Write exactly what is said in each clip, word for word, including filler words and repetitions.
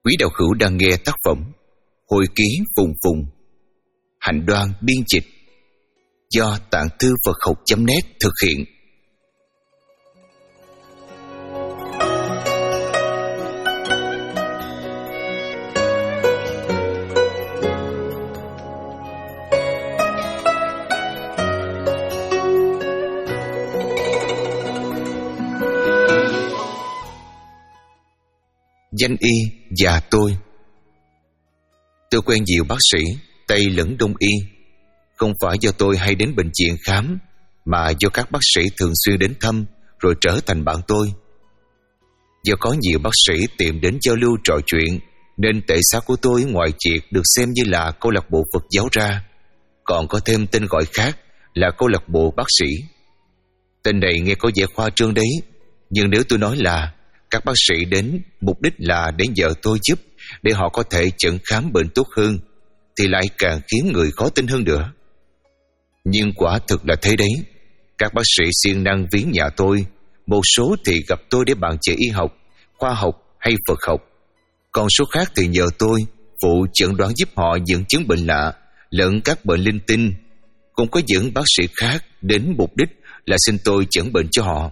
Quý đạo hữu đang nghe tác phẩm Hồi ký Phùng Phùng, Hạnh Đoan biên dịch, do Tạng Thư Phật học chấm net thực hiện. Danh y và tôi. Tôi quen nhiều bác sĩ Tây lẫn Đông y. Không phải do tôi hay đến bệnh viện khám, mà do các bác sĩ thường xuyên đến thăm rồi trở thành bạn tôi. Do có nhiều bác sĩ tìm đến giao lưu trò chuyện, nên tệ xá của tôi ngoài việc được xem như là câu lạc bộ Phật giáo ra, còn có thêm tên gọi khác là câu lạc bộ bác sĩ. Tên này nghe có vẻ khoa trương đấy, nhưng nếu tôi nói là các bác sĩ đến mục đích là để nhờ tôi giúp để họ có thể chẩn khám bệnh tốt hơn, thì lại càng khiến người khó tin hơn nữa. Nhưng quả thực là thế đấy. Các bác sĩ siêng năng viếng nhà tôi, một số thì gặp tôi để bàn chuyện y học, khoa học hay Phật học, còn số khác thì nhờ tôi phụ chẩn đoán giúp họ những chứng bệnh lạ lẫn các bệnh linh tinh. Cũng có những bác sĩ khác đến mục đích là xin tôi chẩn bệnh cho họ.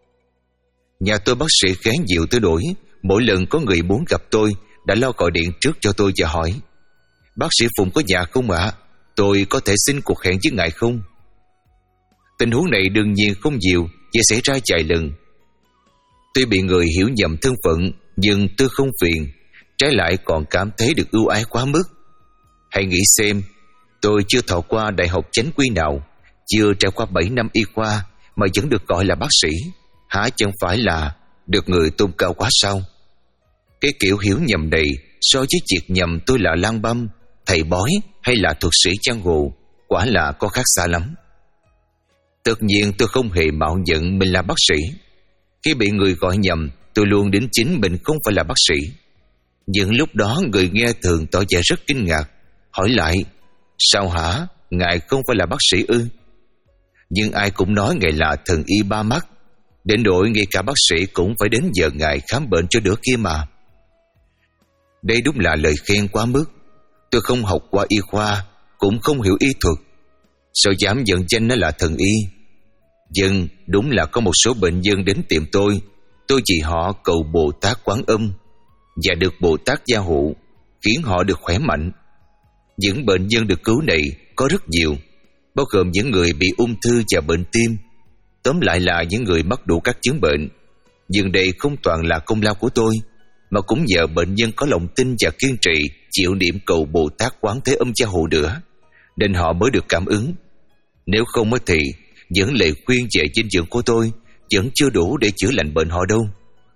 Nhà tôi bác sĩ khá nhiều tới nỗi mỗi lần có người muốn gặp tôi đã lo gọi điện trước cho tôi và hỏi: "Bác sĩ Phùng có nhà không ạ? À? Tôi có thể xin cuộc hẹn với ngài không?" Tình huống này đương nhiên không nhiều, chỉ xảy ra vài lần. Tuy bị người hiểu nhầm thân phận, nhưng tôi không phiền, trái lại còn cảm thấy được ưu ái quá mức. Hãy nghĩ xem, tôi chưa thọ qua đại học chánh quy nào, chưa trải qua bảy năm y khoa mà vẫn được gọi là bác sĩ, hả chẳng phải là được người tôn cao quá sao? Cái kiểu hiểu nhầm này so với việc nhầm tôi là lang băm, thầy bói hay là thuật sĩ giang hồ, quả là có khác xa lắm. Tất nhiên tôi không hề mạo nhận mình là bác sĩ. Khi bị người gọi nhầm, tôi luôn đính chính mình không phải là bác sĩ. Nhưng lúc đó người nghe thường tỏ vẻ rất kinh ngạc, hỏi lại: "Sao hả? Ngài không phải là bác sĩ ư?" Nhưng ai cũng nói ngài là thần y ba mắt, đến nỗi ngay cả bác sĩ cũng phải đến giờ ngài khám bệnh cho đứa kia mà. Đây đúng là lời khen quá mức. Tôi không học qua y khoa, cũng không hiểu y thuật, sao dám nhận danh nó là thần y. Nhưng đúng là có một số bệnh nhân đến tìm tôi, tôi vì họ cầu Bồ Tát Quán Âm và được Bồ Tát gia hộ, khiến họ được khỏe mạnh. Những bệnh nhân được cứu này có rất nhiều, bao gồm những người bị ung thư và bệnh tim. Tóm lại là những người mắc đủ các chứng bệnh. Nhưng đây không toàn là công lao của tôi, mà cũng nhờ bệnh nhân có lòng tin và kiên trì chịu niệm cầu Bồ Tát Quán Thế Âm gia hộ nữa, nên họ mới được cảm ứng. Nếu không thì những lời khuyên về dinh dưỡng của tôi vẫn chưa đủ để chữa lành bệnh họ đâu.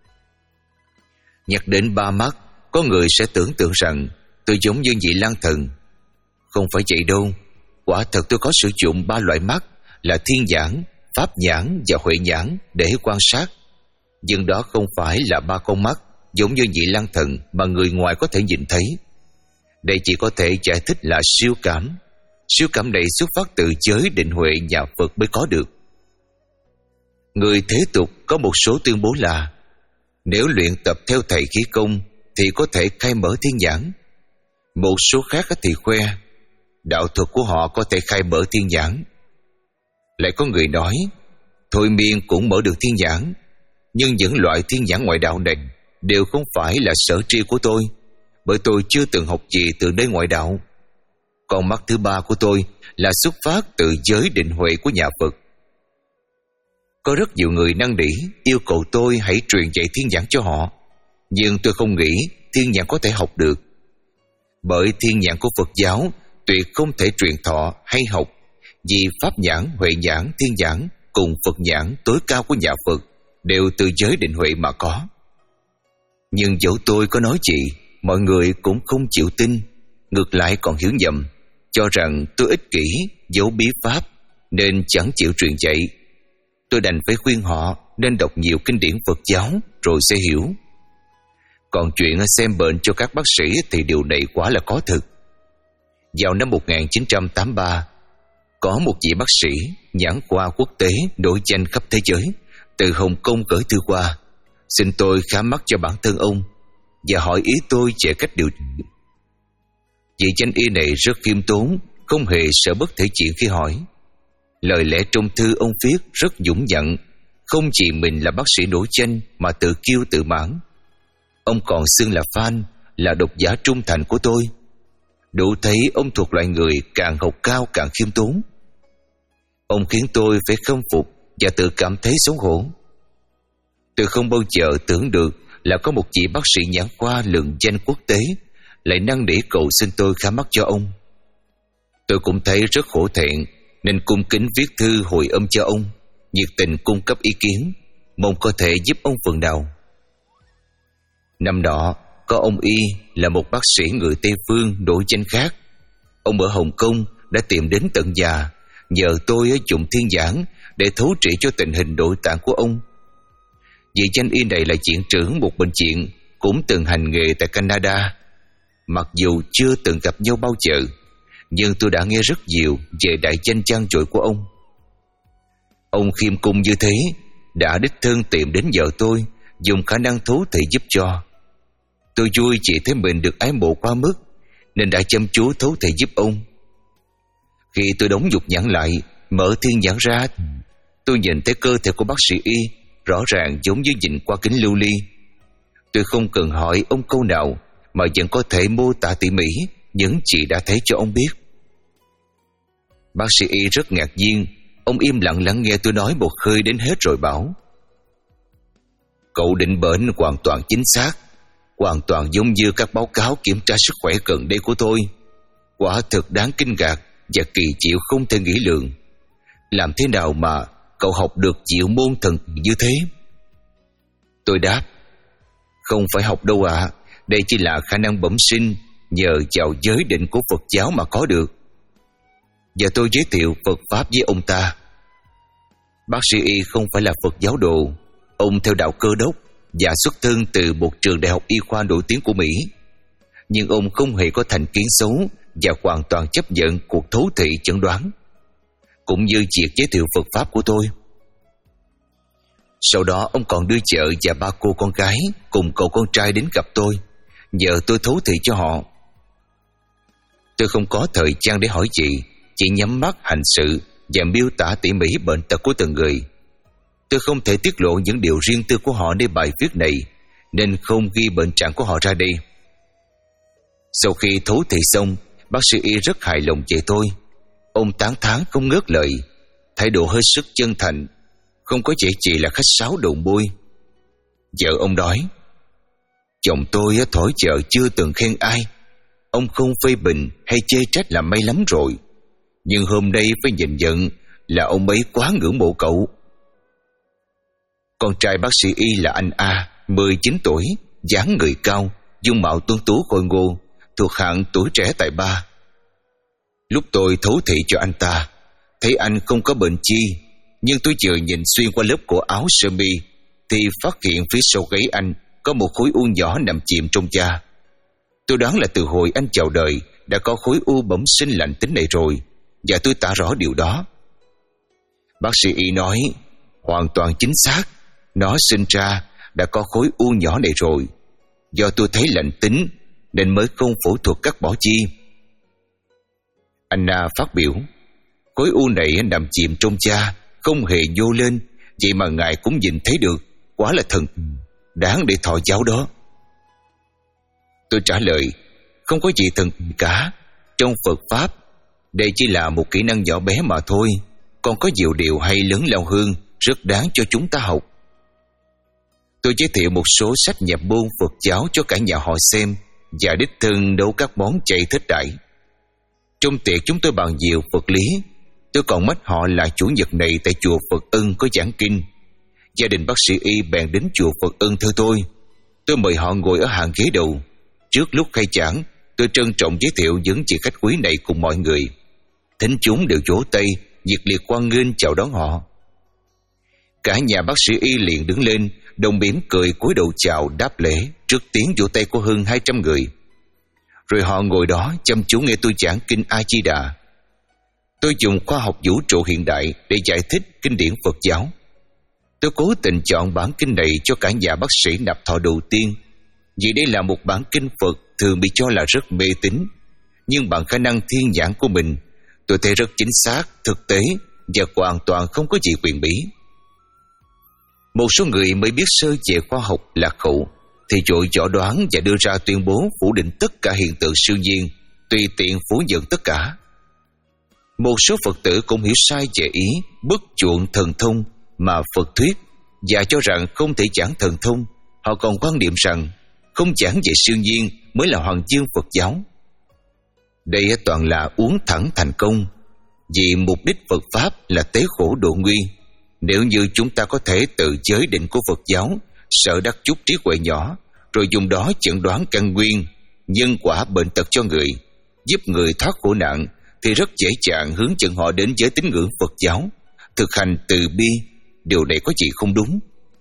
Nhắc đến ba mắt, có người sẽ tưởng tượng rằng tôi giống như vị lang thần. Không phải vậy đâu. Quả thật tôi có sử dụng ba loại mắt là thiên nhãn, pháp nhãn và huệ nhãn để quan sát. Nhưng đó không phải là ba con mắt giống như vị lang thần mà người ngoài có thể nhìn thấy. Đây chỉ có thể giải thích là siêu cảm. Siêu cảm này xuất phát từ giới định huệ nhà Phật mới có được. Người thế tục có một số tuyên bố là nếu luyện tập theo thầy khí công thì có thể khai mở thiên nhãn. Một số khác thì khoe đạo thuật của họ có thể khai mở thiên nhãn. Lại có người nói thôi miên cũng mở được thiên nhãn. Nhưng những loại thiên nhãn ngoại đạo này đều không phải là sở tri của tôi, bởi tôi chưa từng học gì từ nơi ngoại đạo. Còn mắt thứ ba của tôi là xuất phát từ giới định huệ của nhà Phật. Có rất nhiều người năn nỉ yêu cầu tôi hãy truyền dạy thiên nhãn cho họ, nhưng tôi không nghĩ thiên nhãn có thể học được. Bởi thiên nhãn của Phật giáo tuyệt không thể truyền thọ hay học, vì pháp nhãn, huệ nhãn, thiên nhãn cùng Phật nhãn tối cao của nhà Phật đều từ giới định huệ mà có. Nhưng dẫu tôi có nói gì, mọi người cũng không chịu tin, ngược lại còn hiểu nhầm, cho rằng tôi ích kỷ, giấu bí pháp nên chẳng chịu truyền dạy. Tôi đành phải khuyên họ nên đọc nhiều kinh điển Phật giáo rồi sẽ hiểu. Còn chuyện xem bệnh cho các bác sĩ thì điều này quả là có thực. Vào năm một nghìn chín trăm tám mươi ba, có một vị bác sĩ nhãn khoa quốc tế nổi danh khắp thế giới từ Hồng Kông gửi thư qua, xin tôi khám mắt cho bản thân ông. và hỏi ý tôi về cách điều trị. Vị danh y này rất khiêm tốn, không hề sợ bất thể chuyện khi hỏi. Lời lẽ trong thư ông viết rất dũng dặn, không chỉ mình là bác sĩ nổi danh mà tự kiêu tự mãn. Ông còn xưng là fan, là độc giả trung thành của tôi. Đủ thấy ông thuộc loại người càng học cao càng khiêm tốn. Ông khiến tôi phải khâm phục và tự cảm thấy xấu hổ. Tôi không bao giờ tưởng được là có một vị bác sĩ nhãn khoa lừng danh quốc tế lại năn nỉ cầu xin tôi khám mắt cho ông. Tôi cũng thấy rất hổ thẹn nên cung kính viết thư hồi âm cho ông, nhiệt tình cung cấp ý kiến, mong có thể giúp ông phần nào. Năm đó có ông Y là một bác sĩ người Tây phương nổi danh khác. Ông ở Hồng Kông đã tìm đến tận nhà, nhờ tôi ở dụng thiên giảng để thấu trị cho tình hình nội tạng của ông. Vị danh y này là viện trưởng một bệnh viện, cũng từng hành nghề tại Canada. Mặc dù chưa từng gặp nhau bao giờ, nhưng tôi đã nghe rất nhiều về đại danh vang dội của ông. Ông khiêm cung như thế đã đích thân tìm đến vợ tôi, dùng khả năng thấu thị giúp cho. Tôi vui chỉ thấy mình được ái mộ quá mức, nên đã chăm chú thấu thị giúp ông. Khi tôi đóng dục nhãn lại, mở thiên nhãn ra, tôi nhìn thấy cơ thể của bác sĩ Y rõ ràng giống như nhìn qua kính lưu ly. Tôi không cần hỏi ông câu nào mà vẫn có thể mô tả tỉ mỉ những gì đã thấy cho ông biết. Bác sĩ Y rất ngạc nhiên. Ông im lặng lắng nghe tôi nói một hơi đến hết rồi bảo: Cậu định bệnh hoàn toàn chính xác, hoàn toàn giống như các báo cáo kiểm tra sức khỏe gần đây của tôi. Quả thực đáng kinh ngạc và kỳ diệu không thể nghĩ lượng. Làm thế nào mà cậu học được diệu môn thần như thế? Tôi đáp: Không phải học đâu ạ, à. Đây chỉ là khả năng bẩm sinh nhờ vào giới định của Phật giáo mà có được. Và tôi giới thiệu Phật Pháp với ông ta. Bác sĩ Y không phải là Phật giáo đồ. Ông theo đạo Cơ đốc và xuất thân từ một trường đại học y khoa nổi tiếng của Mỹ. Nhưng ông không hề có thành kiến xấu và hoàn toàn chấp nhận cuộc thấu thị chẩn đoán, cũng như việc giới thiệu Phật Pháp của tôi. Sau đó ông còn đưa vợ và ba cô con gái cùng cậu con trai đến gặp tôi, nhờ tôi thấu thị cho họ. Tôi không có thời gian để hỏi gì, chỉ nhắm mắt hành sự và miêu tả tỉ mỉ bệnh tật của từng người. Tôi không thể tiết lộ những điều riêng tư của họในbài viết này, nên không ghi bệnh trạng của họ ra đây. Sau khi thấu thị xong, bác sĩ Y rất hài lòng về tôi. Ông tán thán không ngớt lời, thái độ hết sức chân thành, không có vẻ chỉ là khách sáo đầu môi. Vợ ông nói: Chồng tôi thổi vợ chưa từng khen ai. Ông không phê bình hay chê trách là may lắm rồi, nhưng hôm nay phải nhìn nhận là ông ấy quá ngưỡng mộ cậu. Con trai bác sĩ Y là anh A, mười chín tuổi, dáng người cao, dung mạo tuấn tú khôi ngô, thuộc hạng tuổi trẻ tài ba. Lúc tôi thấu thị cho anh ta, thấy anh không có bệnh chi, nhưng tôi vừa nhìn xuyên qua lớp cổ áo sơ mi thì phát hiện phía sau gáy anh có một khối u nhỏ nằm chìm trong da. Tôi đoán là từ hồi anh chào đời đã có khối u bẩm sinh lành tính này rồi, và tôi tả rõ điều đó. Bác sĩ Y nói: Hoàn toàn chính xác, nó sinh ra đã có khối u nhỏ này rồi. Do tôi thấy lành tính nên mới không phẫu thuật cắt bỏ chi. Anna phát biểu: Khối u này nằm chìm trong da, không hề nhô lên, vậy mà ngài cũng nhìn thấy được. Quá là thần, đáng để thọ giáo đó. Tôi trả lời: Không có gì thần cả. Trong Phật Pháp, đây chỉ là một kỹ năng nhỏ bé mà thôi. Còn có nhiều điều hay lớn lao hơn, rất đáng cho chúng ta học. Tôi giới thiệu một số sách nhập môn Phật giáo cho cả nhà họ xem, và đích thân nấu các món chay thích đãi. Trong tiệc chúng tôi bàn nhiều Phật lý. Tôi còn mách họ là chủ nhật này tại chùa Phật Ân có giảng kinh. Gia đình bác sĩ Y bèn đến chùa Phật Ân theo tôi. Tôi mời họ ngồi ở hàng ghế đầu. Trước lúc khai giảng, tôi trân trọng giới thiệu những vị khách quý này cùng mọi người. Thính chúng đều vỗ tay, nhiệt liệt hoan nghênh chào đón họ. Cả nhà bác sĩ Y liền đứng lên, đồng mỉm cười cúi đầu chào đáp lễ trước tiếng vỗ tay của hơn hai trăm người. Rồi họ ngồi đó chăm chú nghe tôi giảng kinh A Di Đà. Tôi dùng khoa học vũ trụ hiện đại để giải thích kinh điển Phật giáo. Tôi cố tình chọn bản kinh này cho cả nhà bác sĩ nạp thọ đầu tiên, Vì đây là một bản kinh Phật thường bị cho là rất mê tín, nhưng bằng khả năng thiên nhãn của mình, tôi thấy rất chính xác, thực tế và hoàn toàn không có gì quyền bí. Một số người mới biết sơ về khoa học lạc hậu thì vội võ đoán và đưa ra tuyên bố phủ định tất cả hiện tượng siêu nhiên, tùy tiện phủ nhận tất cả. Một số Phật tử cũng hiểu sai về ý bất chuộng thần thông mà Phật thuyết, và cho rằng không thể giảng thần thông. Họ còn quan niệm rằng không giảng về siêu nhiên mới là hoàng dương Phật giáo. Đây toàn là uống thẳng thành công, vì mục đích Phật Pháp là tế khổ độ nguy. Nếu như chúng ta có thể tự giới định của Phật giáo, sợ đắc chút trí huệ nhỏ, rồi dùng đó chẩn đoán căn nguyên, nhân quả bệnh tật cho người, giúp người thoát khổ nạn, thì rất dễ dàng hướng dẫn họ đến với tín ngưỡng Phật giáo, thực hành từ bi. Điều này có gì không đúng?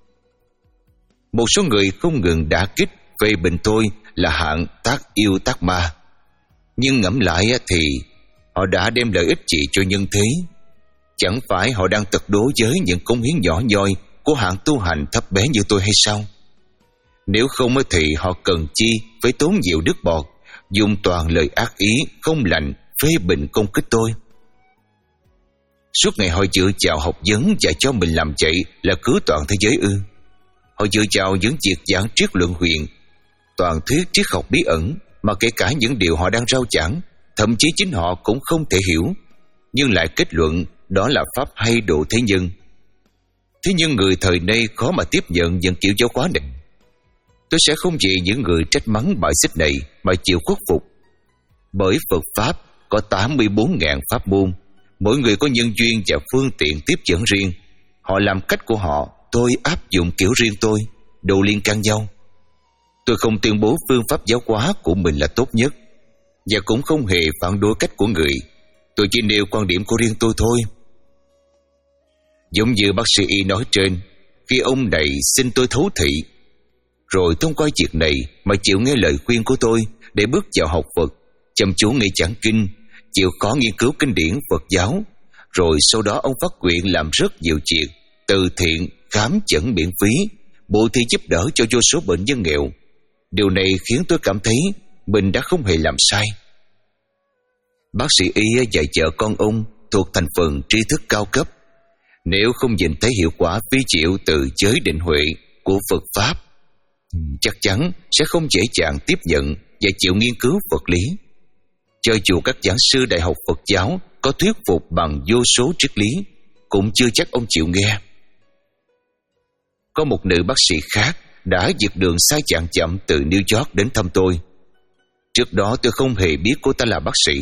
Một số người không ngừng đả kích phê bình tôi là hạng tác yêu tác ma, nhưng ngẫm lại thì họ đã đem lợi ích gì cho nhân thế? Chẳng phải họ đang tật đố với những cống hiến nhỏ nhoi của hạng tu hành thấp bé như tôi hay sao? Nếu không thì họ cần chi phải tốn nhiều nước bọt, dùng toàn lời ác ý không lành phê bình công kích tôi? Suốt ngày họ dựa vào học vấn và cho mình làm vậy là cứu toàn thế giới ư? Họ dựa vào những việc giảng triết luận huyền, toàn thuyết triết học bí ẩn, mà kể cả những điều họ đang rao giảng, thậm chí chính họ cũng không thể hiểu, nhưng lại kết luận đó là pháp hay độ thế nhân. Thế nhưng người thời nay khó mà tiếp nhận những kiểu giáo hóa này. Tôi sẽ không vì những người trách mắng bài xích này mà chịu khuất phục. Bởi Phật Pháp có tám mươi bốn nghìn pháp môn, mỗi người có nhân duyên và phương tiện tiếp dẫn riêng. Họ làm cách của họ, tôi áp dụng kiểu riêng tôi, đâu liên can nhau. Tôi không tuyên bố phương pháp giáo hóa của mình là tốt nhất, và cũng không hề phản đối cách của người. Tôi chỉ nêu quan điểm của riêng tôi thôi. Giống như bác sĩ Y nói trên, khi ông này xin tôi thấu thị, rồi thông qua việc này mà chịu nghe lời khuyên của tôi để bước vào học Phật, chăm chú nghe giảng kinh, chịu khó nghiên cứu kinh điển Phật giáo, rồi sau đó ông phát nguyện làm rất nhiều chuyện từ thiện, khám chẩn miễn phí, bố thí giúp đỡ cho vô số bệnh nhân nghèo. Điều này khiến tôi cảm thấy mình đã không hề làm sai. Bác sĩ Y dạy vợ con ông thuộc thành phần tri thức cao cấp. Nếu không nhìn thấy hiệu quả vi diệu từ giới định huệ của Phật Pháp, chắc chắn sẽ không dễ dàng tiếp nhận và chịu nghiên cứu vật lý. Cho dù các giảng sư đại học Phật giáo có thuyết phục bằng vô số triết lý, cũng chưa chắc ông chịu nghe. Có một nữ bác sĩ khác đã vượt đường sai chạng chậm từ New York đến thăm tôi. Trước đó tôi không hề biết cô ta là bác sĩ.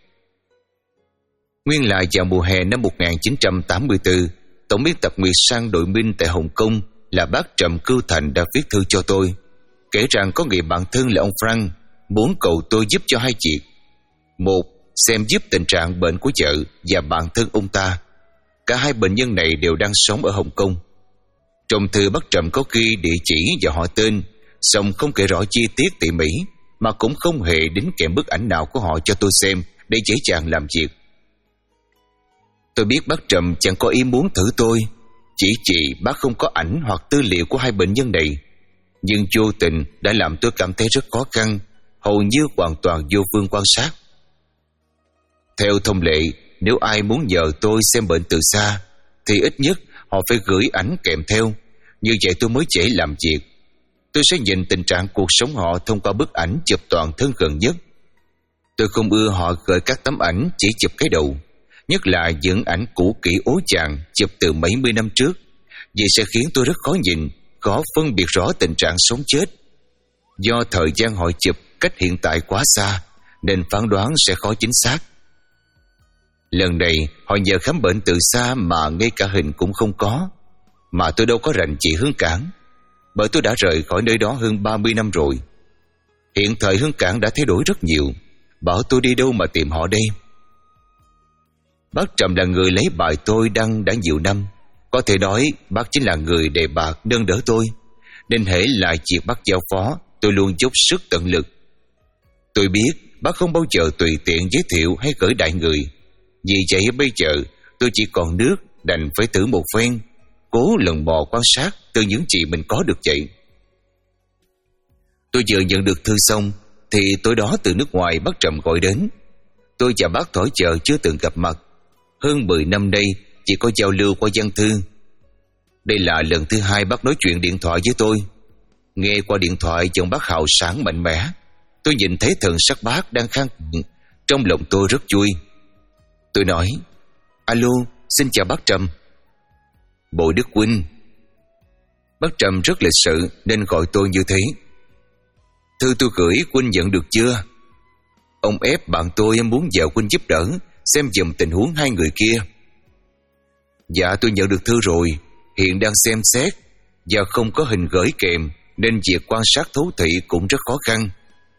Nguyên lại vào mùa hè năm một nghìn chín trăm tám mươi tư, tổng biên tập Nguyệt Sang đội Minh tại Hồng Kông là bác Trầm Cưu Thành đã viết thư cho tôi, kể rằng có người bạn thân là ông Frank muốn cầu tôi giúp cho hai việc. Một, xem giúp tình trạng bệnh của vợ và bạn thân ông ta. Cả hai bệnh nhân này đều đang sống ở Hồng Kông. Trong thư bác Trầm có ghi địa chỉ và họ tên, song không kể rõ chi tiết tỉ mỉ, mà cũng không hề đính kèm bức ảnh nào của họ cho tôi xem để dễ dàng làm việc. Tôi biết bác Trầm chẳng có ý muốn thử tôi, chỉ vì bác không có ảnh hoặc tư liệu của hai bệnh nhân này, nhưng vô tình đã làm tôi cảm thấy rất khó khăn, hầu như hoàn toàn vô phương quan sát. Theo thông lệ, nếu ai muốn nhờ tôi xem bệnh từ xa thì ít nhất họ phải gửi ảnh kèm theo, như vậy tôi mới dễ làm việc. Tôi sẽ nhìn tình trạng cuộc sống họ thông qua bức ảnh chụp toàn thân gần nhất. Tôi không ưa họ gửi các tấm ảnh chỉ chụp cái đầu, nhất là những ảnh cũ kỹ ố chàng chụp từ mấy mươi năm trước, vì sẽ khiến tôi rất khó nhìn, khó phân biệt rõ tình trạng sống chết. Do thời gian họ chụp cách hiện tại quá xa, nên phán đoán sẽ khó chính xác. Lần này họ nhờ khám bệnh từ xa mà ngay cả hình cũng không có, mà tôi đâu có rành chị Hương Cảng, bởi tôi đã rời khỏi nơi đó hơn ba mươi năm rồi. Hiện thời Hương Cảng đã thay đổi rất nhiều, bảo tôi đi đâu mà tìm họ đây. Bác Trầm là người lấy bài tôi đăng đã nhiều năm, có thể nói bác chính là người đề bạt nâng đỡ tôi, nên hễ là việc bác giao phó, tôi luôn dốc sức tận lực. Tôi biết bác không bao giờ tùy tiện giới thiệu hay gửi đại người, vì vậy bây giờ tôi chỉ còn nước đành phải thử một phen, cố lần mò quan sát từ những gì mình có được vậy. Tôi vừa nhận được thư xong thì tối đó từ nước ngoài bác Trầm gọi đến. Tôi và bác thổi chợ chưa từng gặp mặt. Hơn mười năm nay chỉ có giao lưu qua văn thư. Đây là lần thứ hai bác nói chuyện điện thoại với tôi. Nghe qua điện thoại giọng bác hào sảng mạnh mẽ. Tôi nhìn thấy thần sắc bác đang khang kiện. Trong lòng tôi rất vui. Tôi nói: Alo, xin chào bác Trầm. Bội Đức huynh. Bác Trầm rất lịch sự nên gọi tôi như thế. Thư tôi gửi huynh nhận được chưa? Ông ép bạn tôi muốn nhờ huynh giúp đỡ xem giùm tình huống hai người kia. Dạ tôi nhận được thư rồi, hiện đang xem xét và không có hình gửi kèm nên việc quan sát thấu thị cũng rất khó khăn.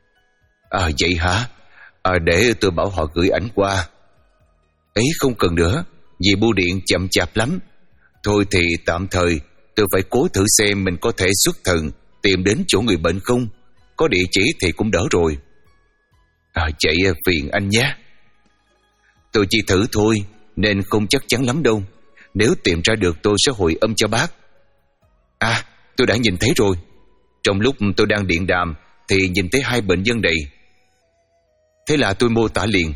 À vậy hả? À, để tôi bảo họ gửi ảnh qua. Ấy không cần nữa, vì bưu điện chậm chạp lắm. Thôi thì tạm thời tôi phải cố thử xem mình có thể xuất thần tìm đến chỗ người bệnh không. Có địa chỉ thì cũng đỡ rồi. À vậy phiền anh nhé. Tôi chỉ thử thôi nên không chắc chắn lắm đâu. Nếu tìm ra được tôi sẽ hồi âm cho bác. À tôi đã nhìn thấy rồi. Trong lúc tôi đang điện đàm thì nhìn thấy hai bệnh nhân này. Thế là tôi mô tả liền.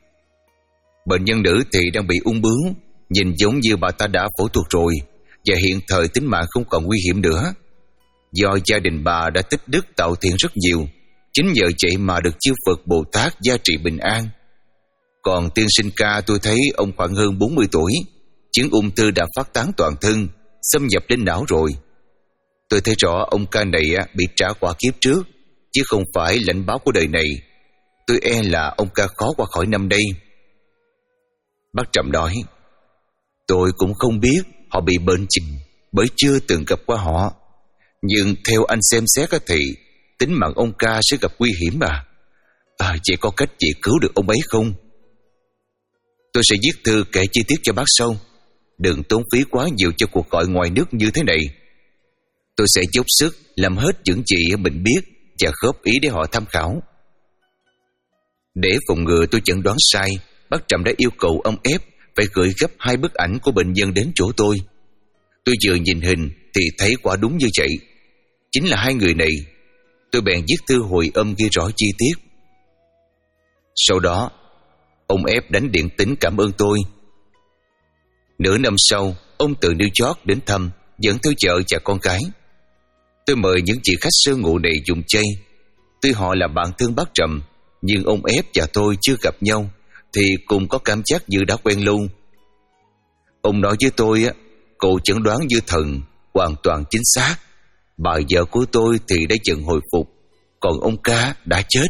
Bệnh nhân nữ thì đang bị ung bướu, nhìn giống như bà ta đã phẫu thuật rồi, và hiện thời tính mạng không còn nguy hiểm nữa. Do gia đình bà đã tích đức tạo thiện rất nhiều, chính nhờ vậy mà được chư Phật Bồ Tát gia trị bình an. Còn tiên sinh ca tôi thấy ông khoảng hơn bốn mươi tuổi, chứng ung thư đã phát tán toàn thân, xâm nhập đến não rồi. Tôi thấy rõ ông ca này bị trả quả kiếp trước, chứ không phải lãnh báo của đời này. Tôi e là ông ca khó qua khỏi năm đây. Bác Trầm nói: Tôi cũng không biết họ bị bệnh gì, bởi chưa từng gặp qua họ. Nhưng theo anh xem xét thì tính mạng ông ca sẽ gặp nguy hiểm mà. À, vậy có cách gì cứu được ông ấy không? Tôi sẽ viết thư kể chi tiết cho bác sau. Đừng tốn phí quá nhiều cho cuộc gọi ngoài nước như thế này. Tôi sẽ dốc sức làm hết những gì mình biết và góp ý để họ tham khảo. Để phòng ngừa tôi chẩn đoán sai, bác Trầm đã yêu cầu ông ép phải gửi gấp hai bức ảnh của bệnh nhân đến chỗ tôi. Tôi vừa nhìn hình thì thấy quả đúng như vậy, chính là hai người này. Tôi bèn viết thư hồi âm ghi rõ chi tiết. Sau đó ông ép đánh điện tín cảm ơn tôi. Nửa năm sau, ông từ New York đến thăm, dẫn theo vợ và con gái. Tôi mời những vị khách sơ ngụ này dùng chay. Tuy họ là bạn thân bác Trầm, nhưng ông ép và tôi chưa gặp nhau thì cùng có cảm giác như đã quen lâu. Ông nói với tôi, cụ chẩn đoán như thần hoàn toàn chính xác. Bà vợ của tôi thì đã dần hồi phục, còn ông ca đã chết.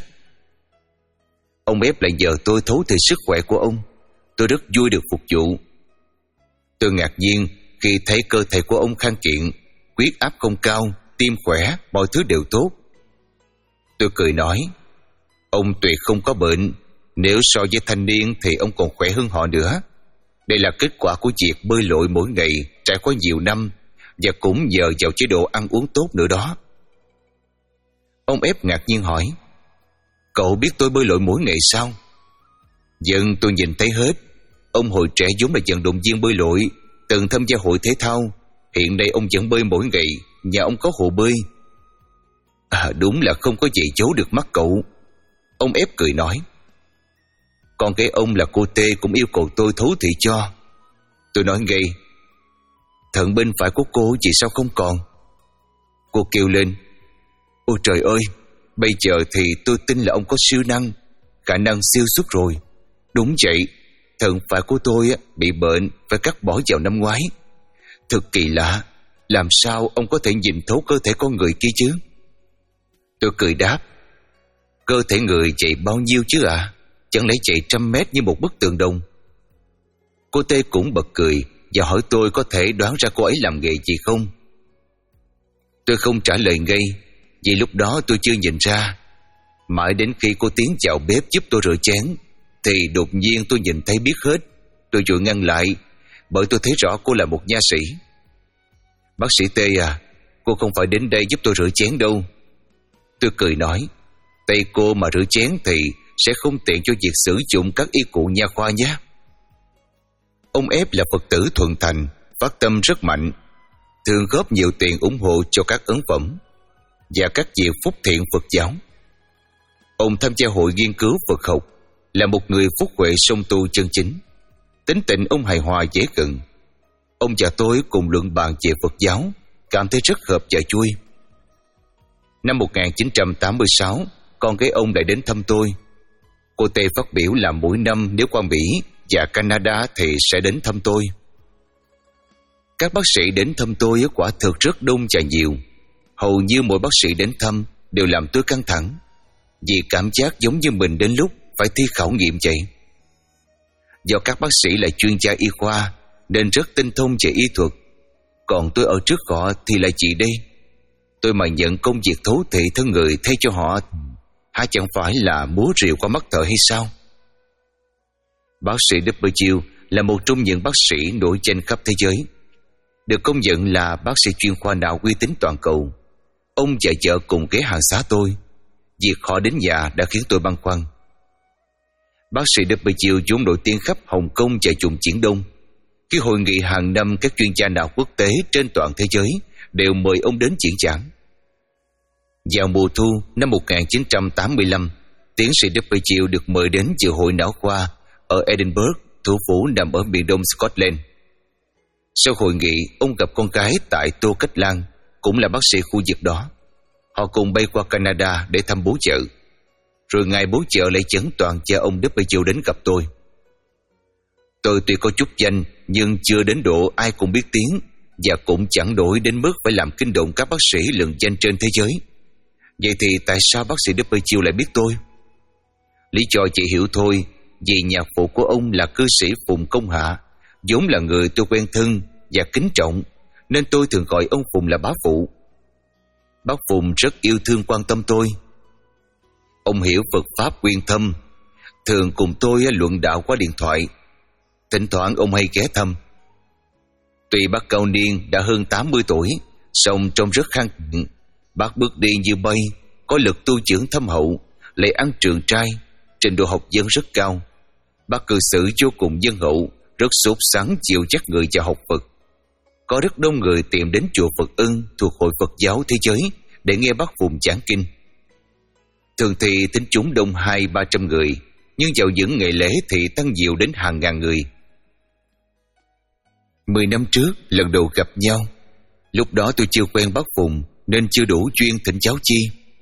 Ông ép lại nhờ tôi thấu thị sức khỏe của ông. Tôi rất vui được phục vụ. Tôi ngạc nhiên khi thấy cơ thể của ông khang kiện, huyết áp không cao, tim khỏe, mọi thứ đều tốt. Tôi cười nói: Ông tuyệt không có bệnh. Nếu so với thanh niên thì ông còn khỏe hơn họ nữa. Đây là kết quả của việc bơi lội mỗi ngày trải qua nhiều năm, và cũng nhờ vào chế độ ăn uống tốt nữa đó. Ông ép ngạc nhiên hỏi: Cậu biết tôi bơi lội mỗi ngày sao? Dân tôi nhìn thấy hết. Ông hồi trẻ vốn là vận động viên bơi lội, từng tham gia hội thể thao. Hiện nay ông vẫn bơi mỗi ngày, nhà ông có hồ bơi. À, đúng là không có gì giấu được mắt cậu. Ông ép cười nói: Còn cái ông là cô Tê cũng yêu cầu tôi thấu thị cho. Tôi nói ngay: Thận bên phải của cô vì sao không còn? Cô kêu lên: Ôi trời ơi, bây giờ thì tôi tin là ông có siêu năng, khả năng siêu xuất rồi. Đúng vậy, thận phải của tôi bị bệnh, phải cắt bỏ vào năm ngoái. Thật kỳ lạ, làm sao ông có thể nhìn thấu cơ thể con người kia chứ? Tôi cười đáp: Cơ thể người chạy bao nhiêu chứ ạ? À? Chẳng lẽ chạy trăm mét như một bức tường đồng? Cô Tê cũng bật cười và hỏi tôi có thể đoán ra cô ấy làm nghề gì không. Tôi không trả lời ngay, vì lúc đó tôi chưa nhìn ra. Mãi đến khi cô tiến vào bếp giúp tôi rửa chén thì đột nhiên tôi nhìn thấy biết hết. Tôi vội ngăn lại, bởi tôi thấy rõ cô là một nha sĩ. Bác sĩ Tê à, cô không phải đến đây giúp tôi rửa chén đâu. Tôi cười nói: Tay cô mà rửa chén thì sẽ không tiện cho việc sử dụng các y cụ nha khoa nhé. Ông ép là Phật tử thuần thành, phát tâm rất mạnh, thường góp nhiều tiền ủng hộ cho các ấn phẩm. và các vị phúc thiện Phật giáo. Ông tham gia hội nghiên cứu Phật học, là một người phúc huệ song tu chân chính. Tính tình ông hài hòa dễ gần. Ông và tôi cùng luận bàn về Phật giáo, cảm thấy rất hợp và vui. Năm một nghìn chín trăm tám mươi sáu, con gái ông lại đến thăm tôi. Cô Tê phát biểu là mỗi năm nếu qua Mỹ và Canada thì sẽ đến thăm tôi. Các bác sĩ đến thăm tôi quả thực rất đông và nhiều. Hầu như mỗi bác sĩ đến thăm đều làm tôi căng thẳng, vì cảm giác giống như mình đến lúc phải thi khảo nghiệm vậy. Do các bác sĩ là chuyên gia y khoa nên rất tinh thông về y thuật, còn tôi ở trước họ thì là gì đây? Tôi mà nhận công việc thấu thị thân người thay cho họ, há chẳng phải là múa rìu qua mắt thợ hay sao? Bác sĩ W là một trong những bác sĩ nổi danh khắp thế giới, được công nhận là bác sĩ chuyên khoa nào uy tín toàn cầu. Ông và vợ cùng ghé hàng xá tôi. Việc họ đến nhà đã khiến tôi băn khoăn. Bác sĩ W vốn nổi tiếng khắp Hồng Kông và vùng Viễn Đông. Khi hội nghị hàng năm các chuyên gia nào quốc tế trên toàn thế giới đều mời ông đến diễn giảng. Vào mùa thu năm một nghìn chín trăm tám mươi lăm, tiến sĩ W được mời đến dự hội não khoa ở Edinburgh, thủ phủ nằm ở miền đông Scotland. Sau hội nghị, ông gặp con gái tại Tô Cách Lan, cũng là bác sĩ khu vực đó. Họ cùng bay qua Canada để thăm bố vợ. Rồi ngày bố vợ lại dẫn toàn cha ông W đến gặp tôi. Tôi tuy có chút danh nhưng chưa đến độ ai cũng biết tiếng, và cũng chẳng đổi đến mức phải làm kinh động các bác sĩ lừng danh trên thế giới. Vậy thì tại sao bác sĩ W lại biết tôi? Lý do chị hiểu thôi, vì nhạc phụ của ông là cư sĩ Phùng Công Hạ, vốn là người tôi quen thân và kính trọng, nên tôi thường gọi ông Phùng là bá phụ. Bác Phùng rất yêu thương quan tâm tôi. Ông hiểu Phật pháp quyên thâm, thường cùng tôi luận đạo qua điện thoại. Thỉnh thoảng ông hay ghé thăm. Tuy bác cao niên đã hơn tám mươi tuổi, song trông rất khang kiện. Bác bước đi như bay, có lực tu dưỡng thâm hậu, lại ăn trường trai, trình độ học vấn rất cao. Bác cư xử vô cùng nhân hậu, rất sốt sắng chịu dắt người vào học Phật. Có rất đông người tìm đến chùa Phật Ưng thuộc Hội Phật giáo Thế giới để nghe bác Phùng giảng kinh. Thường thì tính chúng đông hai ba trăm người, nhưng vào những ngày lễ thì tăng nhiều đến hàng ngàn người. Mười năm trước lần đầu gặp nhau, lúc đó tôi chưa quen bác Phùng nên chưa đủ duyên thỉnh giáo chi.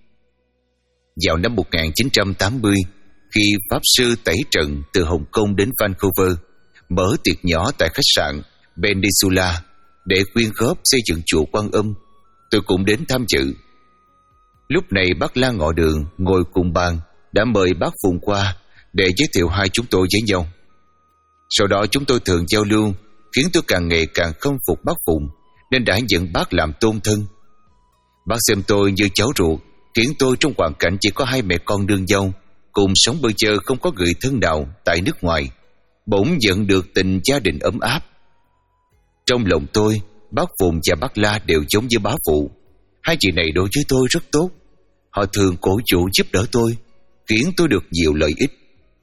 Vào năm một nghìn chín trăm tám mươi, khi Pháp Sư Tẩy Trần từ Hồng Kông đến Vancouver mở tiệc nhỏ tại khách sạn Peninsula để quyên góp xây dựng chùa Quan Âm, tôi cũng đến tham dự. Lúc này bác La Ngọ Đường ngồi cùng bàn đã mời bác Phùng qua để giới thiệu hai chúng tôi với nhau. Sau đó chúng tôi thường giao lưu, khiến tôi càng ngày càng khâm phục bác Phùng, nên đã nhận bác làm tôn thân. Bác xem tôi như cháu ruột, khiến tôi trong hoàn cảnh chỉ có hai mẹ con đương dâu, cùng sống bơ vơ không có người thân nào tại nước ngoài, bỗng nhận được tình gia đình ấm áp. Trong lòng tôi, bác Phùng và bác La đều giống như bá phụ. Hai chị này đối với tôi rất tốt. Họ thường cổ vũ giúp đỡ tôi, khiến tôi được nhiều lợi ích.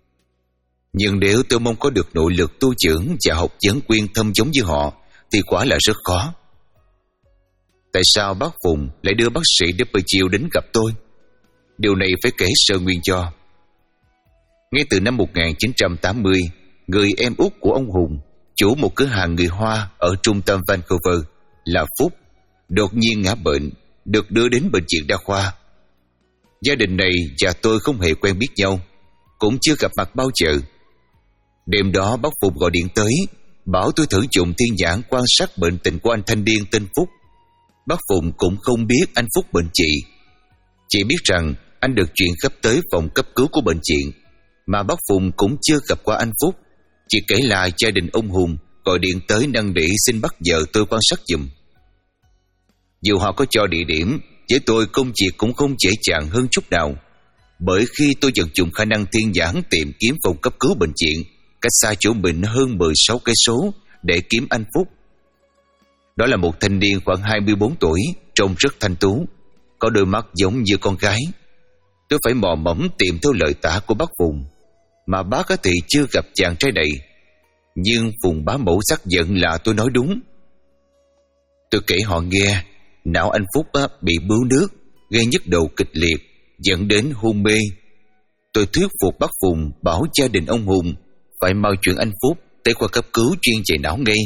Nhưng nếu tôi mong có được nội lực tu dưỡng và học vấn quyên thâm giống như họ thì quả là rất khó. Tại sao bác Phùng lại đưa bác sĩ W đến gặp tôi? Điều này phải kể sơ nguyên do. Ngay từ năm một nghìn chín trăm tám mươi, người em út của ông Hùng, chủ một cửa hàng người Hoa ở trung tâm Vancouver là Phúc, đột nhiên ngã bệnh, được đưa đến bệnh viện đa khoa. Gia đình này và tôi không hề quen biết nhau, cũng chưa gặp mặt bao giờ. Đêm đó bác Phùng gọi điện tới, bảo tôi thử dụng thiên nhãn quan sát bệnh tình của anh thanh niên tên Phúc. Bác Phùng cũng không biết anh Phúc bệnh gì, chỉ biết rằng anh được chuyển gấp tới phòng cấp cứu của bệnh viện, mà bác Phùng cũng chưa gặp qua anh Phúc. Chỉ kể là gia đình ông Hùng gọi điện tới năn nỉ xin bắt vợ tôi quan sát giùm. Dù họ có cho địa điểm, với tôi công việc cũng không dễ dàng hơn chút nào, bởi khi tôi vận dụng khả năng thiên nhãn tìm kiếm phòng cấp cứu bệnh viện cách xa chỗ mình hơn mười sáu cây số để kiếm anh Phúc. Đó là một thanh niên khoảng hai mươi bốn tuổi, trông rất thanh tú, có đôi mắt giống như con gái. Tôi phải mò mẫm tìm theo lời tả của bác Phùng, mà bác thì chưa gặp chàng trai này. Nhưng Phùng bá mẫu xác nhận là tôi nói đúng. Tôi kể họ nghe, não anh Phúc bị bướu nước, gây nhức đầu kịch liệt, dẫn đến hôn mê. Tôi thuyết phục bác Phùng bảo gia đình ông Hùng phải mau chuyển anh Phúc tới khoa cấp cứu chuyên chạy não ngay.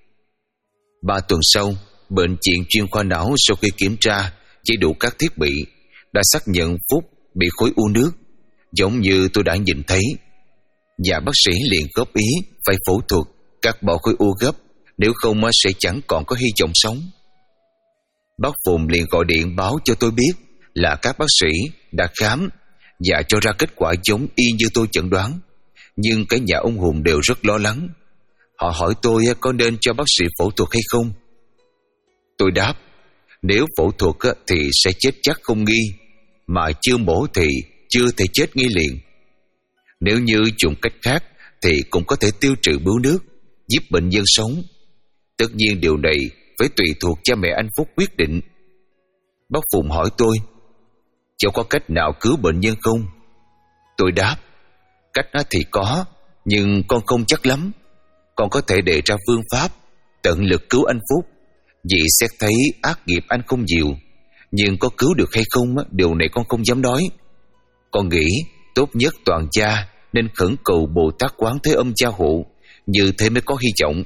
Ba tuần sau, bệnh viện chuyên khoa não sau khi kiểm tra chỉ đủ các thiết bị đã xác nhận Phúc bị khối u nước, giống như tôi đã nhìn thấy. Và bác sĩ liền góp ý phải phẫu thuật cắt bỏ khối u gấp, nếu không sẽ chẳng còn có hy vọng sống. Bác Phùng liền gọi điện báo cho tôi biết là các bác sĩ đã khám và cho ra kết quả giống y như tôi chẩn đoán, nhưng cả nhà ông Hùng đều rất lo lắng. Họ hỏi tôi có nên cho bác sĩ phẫu thuật hay không. Tôi đáp, nếu phẫu thuật thì sẽ chết chắc không nghi, mà chưa mổ thì chưa thể chết ngay liền. Nếu như dùng cách khác thì cũng có thể tiêu trừ bướu nước, giúp bệnh nhân sống. Tất nhiên điều này phải tùy thuộc cha mẹ anh Phúc quyết định. Bác Phùng hỏi tôi, cháu có cách nào cứu bệnh nhân không? Tôi đáp, cách thì có, nhưng con không chắc lắm. Con có thể đề ra phương pháp tận lực cứu anh Phúc, vì xét thấy ác nghiệp anh không nhiều, nhưng có cứu được hay không, điều này con không dám nói. Con nghĩ tốt nhất toàn gia nên khẩn cầu Bồ Tát Quán Thế Âm gia hộ, như thế mới có hy vọng.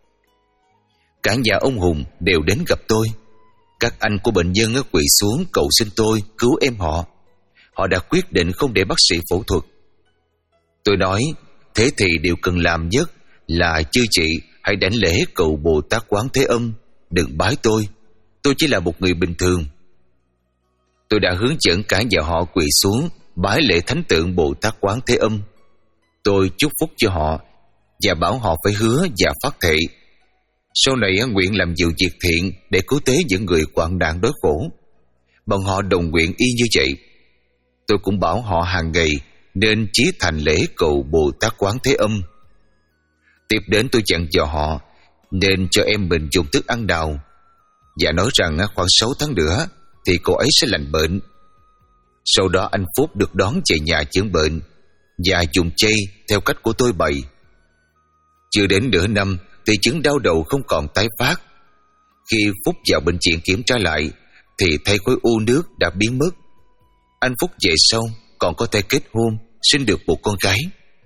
Cả nhà ông Hùng đều đến gặp tôi. Các anh của bệnh nhân quỳ xuống cầu xin tôi cứu em họ. Họ đã quyết định không để bác sĩ phẫu thuật. Tôi nói, thế thì điều cần làm nhất là chư chị hãy đảnh lễ cầu Bồ Tát Quán Thế Âm, đừng bái tôi. Tôi chỉ là một người bình thường. Tôi đã hướng dẫn cả nhà họ quỳ xuống bái lễ thánh tượng Bồ Tát Quán Thế Âm. Tôi chúc phúc cho họ và bảo họ phải hứa và phát thệ sau này nguyện làm nhiều việc thiện để cứu tế những người hoạn nạn đói khổ. Bọn họ đồng nguyện y như vậy. Tôi cũng bảo họ hàng ngày nên chí thành lễ cầu Bồ Tát Quán Thế Âm. Tiếp đến tôi dặn dò họ nên cho em mình dùng thức ăn nào, và nói rằng khoảng sáu tháng nữa thì cô ấy sẽ lành bệnh. Sau đó anh Phúc được đón về nhà chữa bệnh và dùng chay theo cách của tôi bày. Chưa đến nửa năm thì chứng đau đầu không còn tái phát. Khi Phúc vào bệnh viện kiểm tra lại thì thấy khối u nước đã biến mất. Anh Phúc về sau còn có thể kết hôn, sinh được một con gái.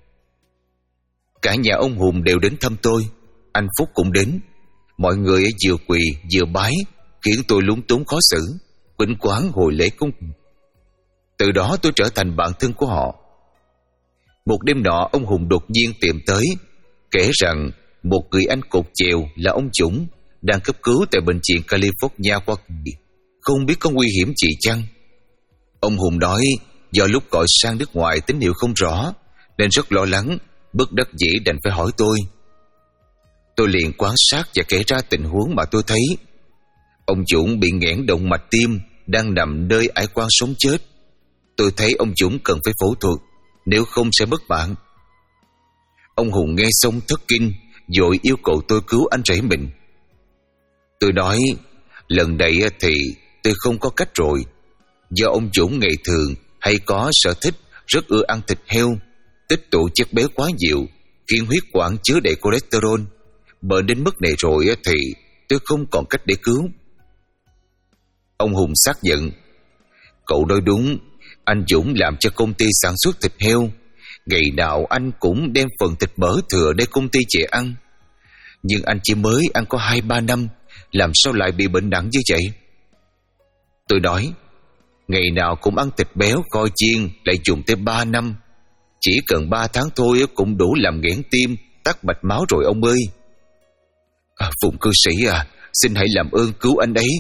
Cả nhà ông Hùng đều đến thăm tôi. Anh Phúc cũng đến. Mọi người vừa quỳ vừa bái, khiến tôi lúng túng khó xử, quýnh quáng hồi lễ cung. Từ đó tôi trở thành bạn thân của họ. Một đêm nọ, ông Hùng đột nhiên tìm tới, kể rằng một người anh cột chèo là ông Dũng đang cấp cứu tại bệnh viện California Hoa Kỳ, không biết có nguy hiểm gì chăng. Ông Hùng nói do lúc gọi sang nước ngoài tín hiệu không rõ nên rất lo lắng, bất đắc dĩ đành phải hỏi tôi. Tôi liền quan sát và kể ra tình huống mà tôi thấy. Ông Dũng bị nghẽn động mạch tim, đang nằm nơi ải quan sống chết. Tôi thấy ông Dũng cần phải phẫu thuật, nếu không sẽ mất mạng. Ông Hùng nghe xong thất kinh, vội yêu cầu tôi cứu anh rể mình. Tôi nói, lần này thì tôi không có cách rồi. Do ông Dũng ngày thường hay có sở thích rất ưa ăn thịt heo, tích tụ chất béo quá nhiều, khiến huyết quản chứa đầy cholesterol. Bệnh đến mức này rồi thì tôi không còn cách để cứu. Ông Hùng xác nhận, cậu nói đúng, anh Dũng làm cho công ty sản xuất thịt heo. Ngày nào anh cũng đem phần thịt mỡ thừa để công ty về ăn. Nhưng anh chỉ mới ăn có hai ba năm, làm sao lại bị bệnh nặng như vậy? Tôi nói, ngày nào cũng ăn thịt béo kho chiên lại dùng tới ba năm. Chỉ cần ba tháng thôi cũng đủ làm nghẽn tim, tắc mạch máu rồi ông ơi. À, Phùng cư sĩ à, xin hãy làm ơn cứu anh ấy.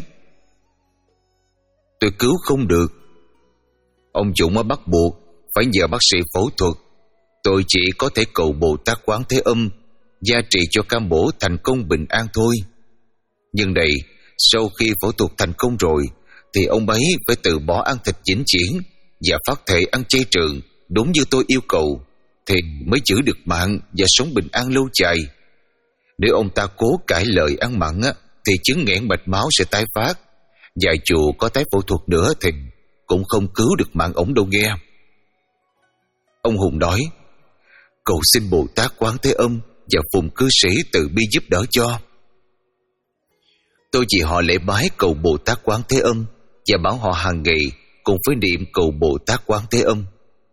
Tôi cứu không được. Ông Dũng bắt buộc phải nhờ bác sĩ phẫu thuật. Tôi chỉ có thể cầu Bồ Tát Quán Thế Âm gia trì cho cam bổ thành công bình an thôi. Nhưng này, sau khi phẫu thuật thành công rồi thì ông ấy phải từ bỏ ăn thịt vĩnh viễn và phát thệ ăn chay trường đúng như tôi yêu cầu, thì mới giữ được mạng và sống bình an lâu dài. Nếu ông ta cố cãi lời ăn mặn á, thì chứng nghẽn mạch máu sẽ tái phát, và dù có tái phẫu thuật nữa thì cũng không cứu được mạng ổng đâu nghe. Ông Hùng nói, cầu xin Bồ Tát Quán Thế Âm và Phùng cư sĩ từ bi giúp đỡ cho. Tôi chỉ họ lễ bái cầu Bồ Tát Quán Thế Âm, và bảo họ hàng ngày cùng với niệm cầu Bồ Tát Quán Thế Âm.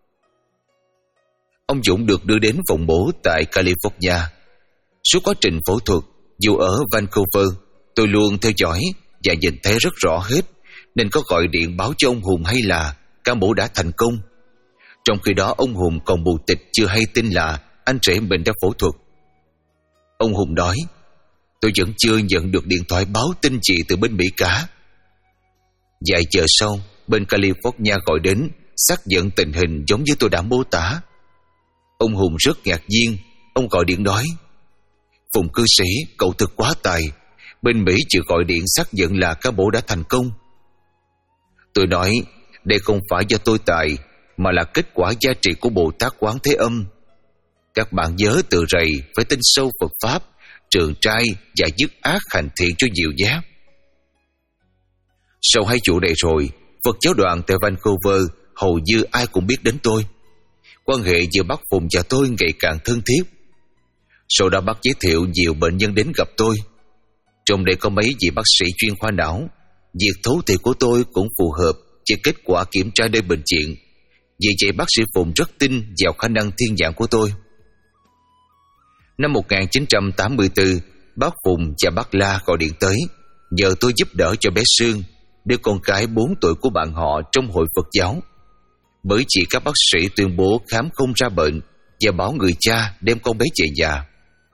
Ông Dũng được đưa đến phòng mổ tại California. Suốt quá trình phẫu thuật, dù ở Vancouver, tôi luôn theo dõi và nhìn thấy rất rõ hết, nên có gọi điện báo cho ông Hùng hay là ca mổ đã thành công. Trong khi đó ông Hùng còn mù tịch chưa hay tin là anh rể mình đã phẫu thuật. Ông Hùng nói: tôi vẫn chưa nhận được điện thoại báo tin gì từ bên Mỹ cả. Vài giờ sau, bên California gọi đến xác nhận tình hình giống như tôi đã mô tả. Ông Hùng rất ngạc nhiên. Ông gọi điện nói: Phùng cư sĩ, cậu thật quá tài. Bên Mỹ chưa gọi điện xác nhận là ca mổ đã thành công. Tôi nói: đây không phải do tôi tài, mà là kết quả giá trị của Bồ Tát Quán Thế Âm. Các bạn nhớ từ rày phải tin sâu Phật Pháp, trường trai và dứt ác hành thiện cho nhiều nhé. Sau hai vụ này rồi, Phật giáo đoàn tại Vancouver hầu như ai cũng biết đến tôi. Quan hệ giữa bác Phùng và tôi ngày càng thân thiết. Sau đó bác giới thiệu nhiều bệnh nhân đến gặp tôi. Trong đây có mấy vị bác sĩ chuyên khoa não. Việc thấu thị của tôi cũng phù hợp với kết quả kiểm tra nơi bệnh viện. Vì vậy bác sĩ Phùng rất tin vào khả năng thiên nhãn của tôi. Năm một nghìn chín trăm tám mươi tư, bác Phùng và bác La gọi điện tới nhờ tôi giúp đỡ cho bé Sương, đứa con gái bốn tuổi của bạn họ trong hội Phật giáo. Bởi chỉ các bác sĩ tuyên bố khám không ra bệnh và bảo người cha đem con bé về nhà.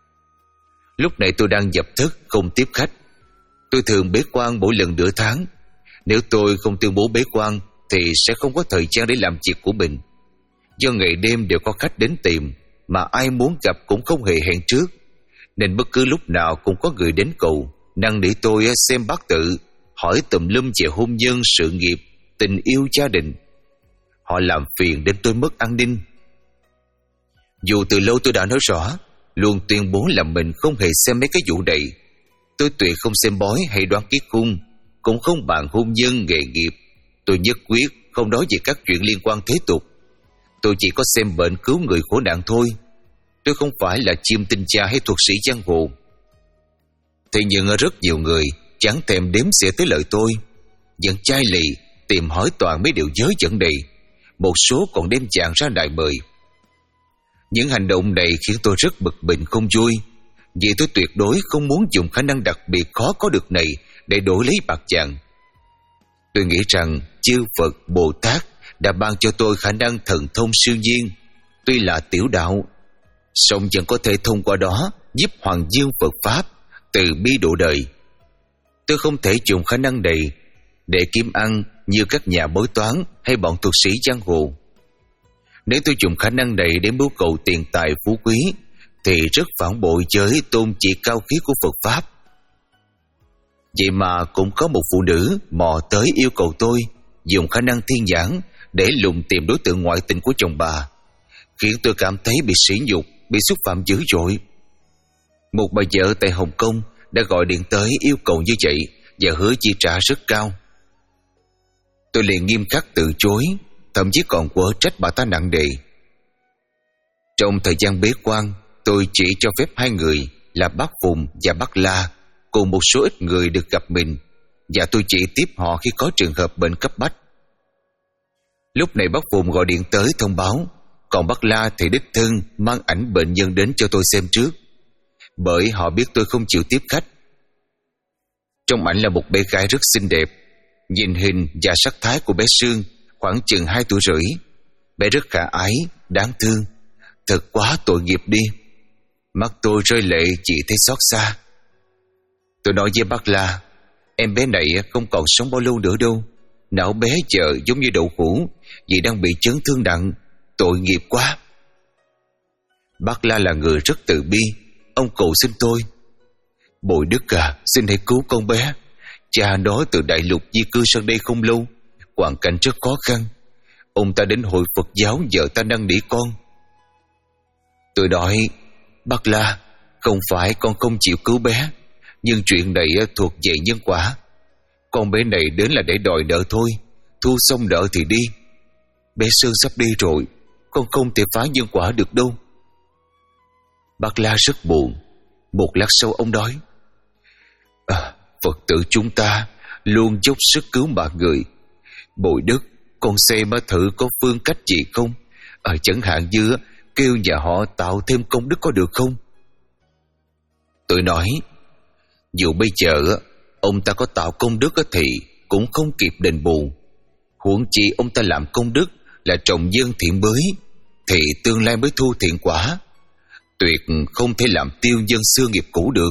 Lúc này tôi đang nhập thất không tiếp khách. Tôi thường bế quan mỗi lần nửa tháng. Nếu tôi không tuyên bố bế quan thì sẽ không có thời gian để làm việc của mình. Do ngày đêm đều có khách đến tìm, mà ai muốn gặp cũng không hề hẹn trước, nên bất cứ lúc nào cũng có người đến cầu, năn nỉ tôi xem bát tự, hỏi tùm lum về hôn nhân, sự nghiệp, tình yêu, gia đình. Họ làm phiền đến tôi mất an ninh. Dù từ lâu tôi đã nói rõ, luôn tuyên bố là mình không hề xem mấy cái vụ này. Tôi tuyệt không xem bói hay đoán kiết khung, cũng không bàn hôn nhân, nghề nghiệp. Tôi nhất quyết không nói về các chuyện liên quan thế tục. Tôi chỉ có xem bệnh cứu người khổ nạn thôi. Tôi không phải là chiêm tinh cha hay thuật sĩ giang hồ. Thế nhưng rất nhiều người chẳng thèm đếm xỉa tới lời tôi, vẫn chai lì tìm hỏi toàn mấy điều dớ dẫn này. Một số còn đem chàng ra đại bời. Những hành động này khiến tôi rất bực mình không vui, vì tôi tuyệt đối không muốn dùng khả năng đặc biệt khó có được này để đổi lấy bạc vàng. Tôi nghĩ rằng chư Phật Bồ Tát đã ban cho tôi khả năng thần thông siêu nhiên. Tuy là tiểu đạo, song vẫn có thể thông qua đó giúp hoàng dương Phật Pháp, từ bi độ đời. Tôi không thể dùng khả năng này để kiếm ăn như các nhà bói toán hay bọn thuật sĩ giang hồ. Nếu tôi dùng khả năng này để mưu cầu tiền tài phú quý thì rất phản bội với tôn chỉ cao khí của Phật Pháp. Vậy mà cũng có một phụ nữ mò tới yêu cầu tôi dùng khả năng thiên nhãn để lùng tìm đối tượng ngoại tình của chồng bà, khiến tôi cảm thấy bị sỉ nhục, bị xúc phạm dữ dội. Một bà vợ tại Hồng Kông đã gọi điện tới yêu cầu như vậy và hứa chi trả rất cao. Tôi liền nghiêm khắc từ chối, thậm chí còn quở trách bà ta nặng nề. Trong thời gian bế quan, tôi chỉ cho phép hai người là bác Phùng và bác La cùng một số ít người được gặp mình, và tôi chỉ tiếp họ khi có trường hợp bệnh cấp bách. Lúc này bác Phùng gọi điện tới thông báo, còn bác La thì đích thân mang ảnh bệnh nhân đến cho tôi xem trước, bởi họ biết tôi không chịu tiếp khách. Trong ảnh là một bé gái rất xinh đẹp. Nhìn hình và sắc thái của bé Sương khoảng chừng hai tuổi rưỡi. Bé rất khả ái, đáng thương. Thật quá tội nghiệp đi. Mắt tôi rơi lệ chỉ thấy xót xa. Tôi nói với bác La, em bé này không còn sống bao lâu nữa đâu. Não bé giờ giống như đậu hũ vì đang bị chấn thương nặng. Tội nghiệp quá. Bác La là người rất từ bi. Ông cầu xin tôi, Bội Đức à, xin hãy cứu con bé. Cha nó từ đại lục di cư sang đây không lâu, hoàn cảnh rất khó khăn. Ông ta đến hội Phật giáo vợ ta năn nỉ con. Tôi nói, bác La, không phải con không chịu cứu bé, nhưng chuyện này thuộc về nhân quả. Con bé này đến là để đòi nợ thôi, thu xong nợ thì đi. Bé Sơn sắp đi rồi, con không thể phá nhân quả được đâu. Bác La rất buồn. Một lát sau ông nói, à, Phật tử chúng ta luôn dốc sức cứu mạng người, Bội Đức, con xem thử có phương cách gì không? Ờ, chẳng hạn như kêu nhà họ tạo thêm công đức có được không? Tôi nói, dù bây giờ ông ta có tạo công đức thì cũng không kịp đền bù. Huống chi ông ta làm công đức là trồng dân thiện mới, thì tương lai mới thu thiện quả. Tuyệt không thể làm tiêu dân xưa nghiệp cũ được.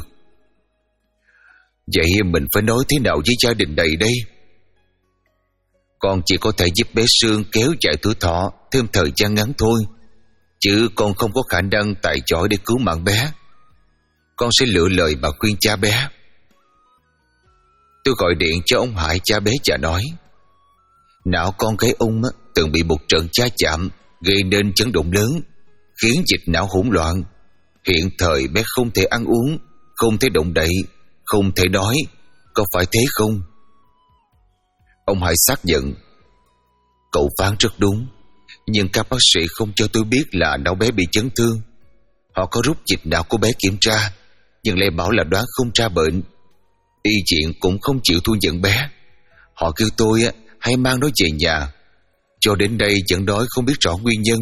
Vậy mình phải nói thế nào với gia đình này đây? Con chỉ có thể giúp bé Sương kéo dài tuổi thọ thêm thời gian ngắn thôi, chứ con không có khả năng tài giỏi để cứu mạng bé. Con sẽ lựa lời mà khuyên cha bé. Tôi gọi điện cho ông Hải, cha bé, và nói, não con gái ông từng bị một trận va chạm gây nên chấn động lớn, khiến dịch não hỗn loạn. Hiện thời bé không thể ăn uống, không thể động đậy, không thể nói, có phải thế không? Ông Hải xác nhận, cậu phán rất đúng, nhưng các bác sĩ không cho tôi biết là não bé bị chấn thương. Họ có rút dịch não của bé kiểm tra, nhưng lại bảo là đoán không ra bệnh. Y viện cũng không chịu thu nhận bé. Họ kêu tôi hãy mang nó về nhà. Cho đến đây vẫn nói không biết rõ nguyên nhân.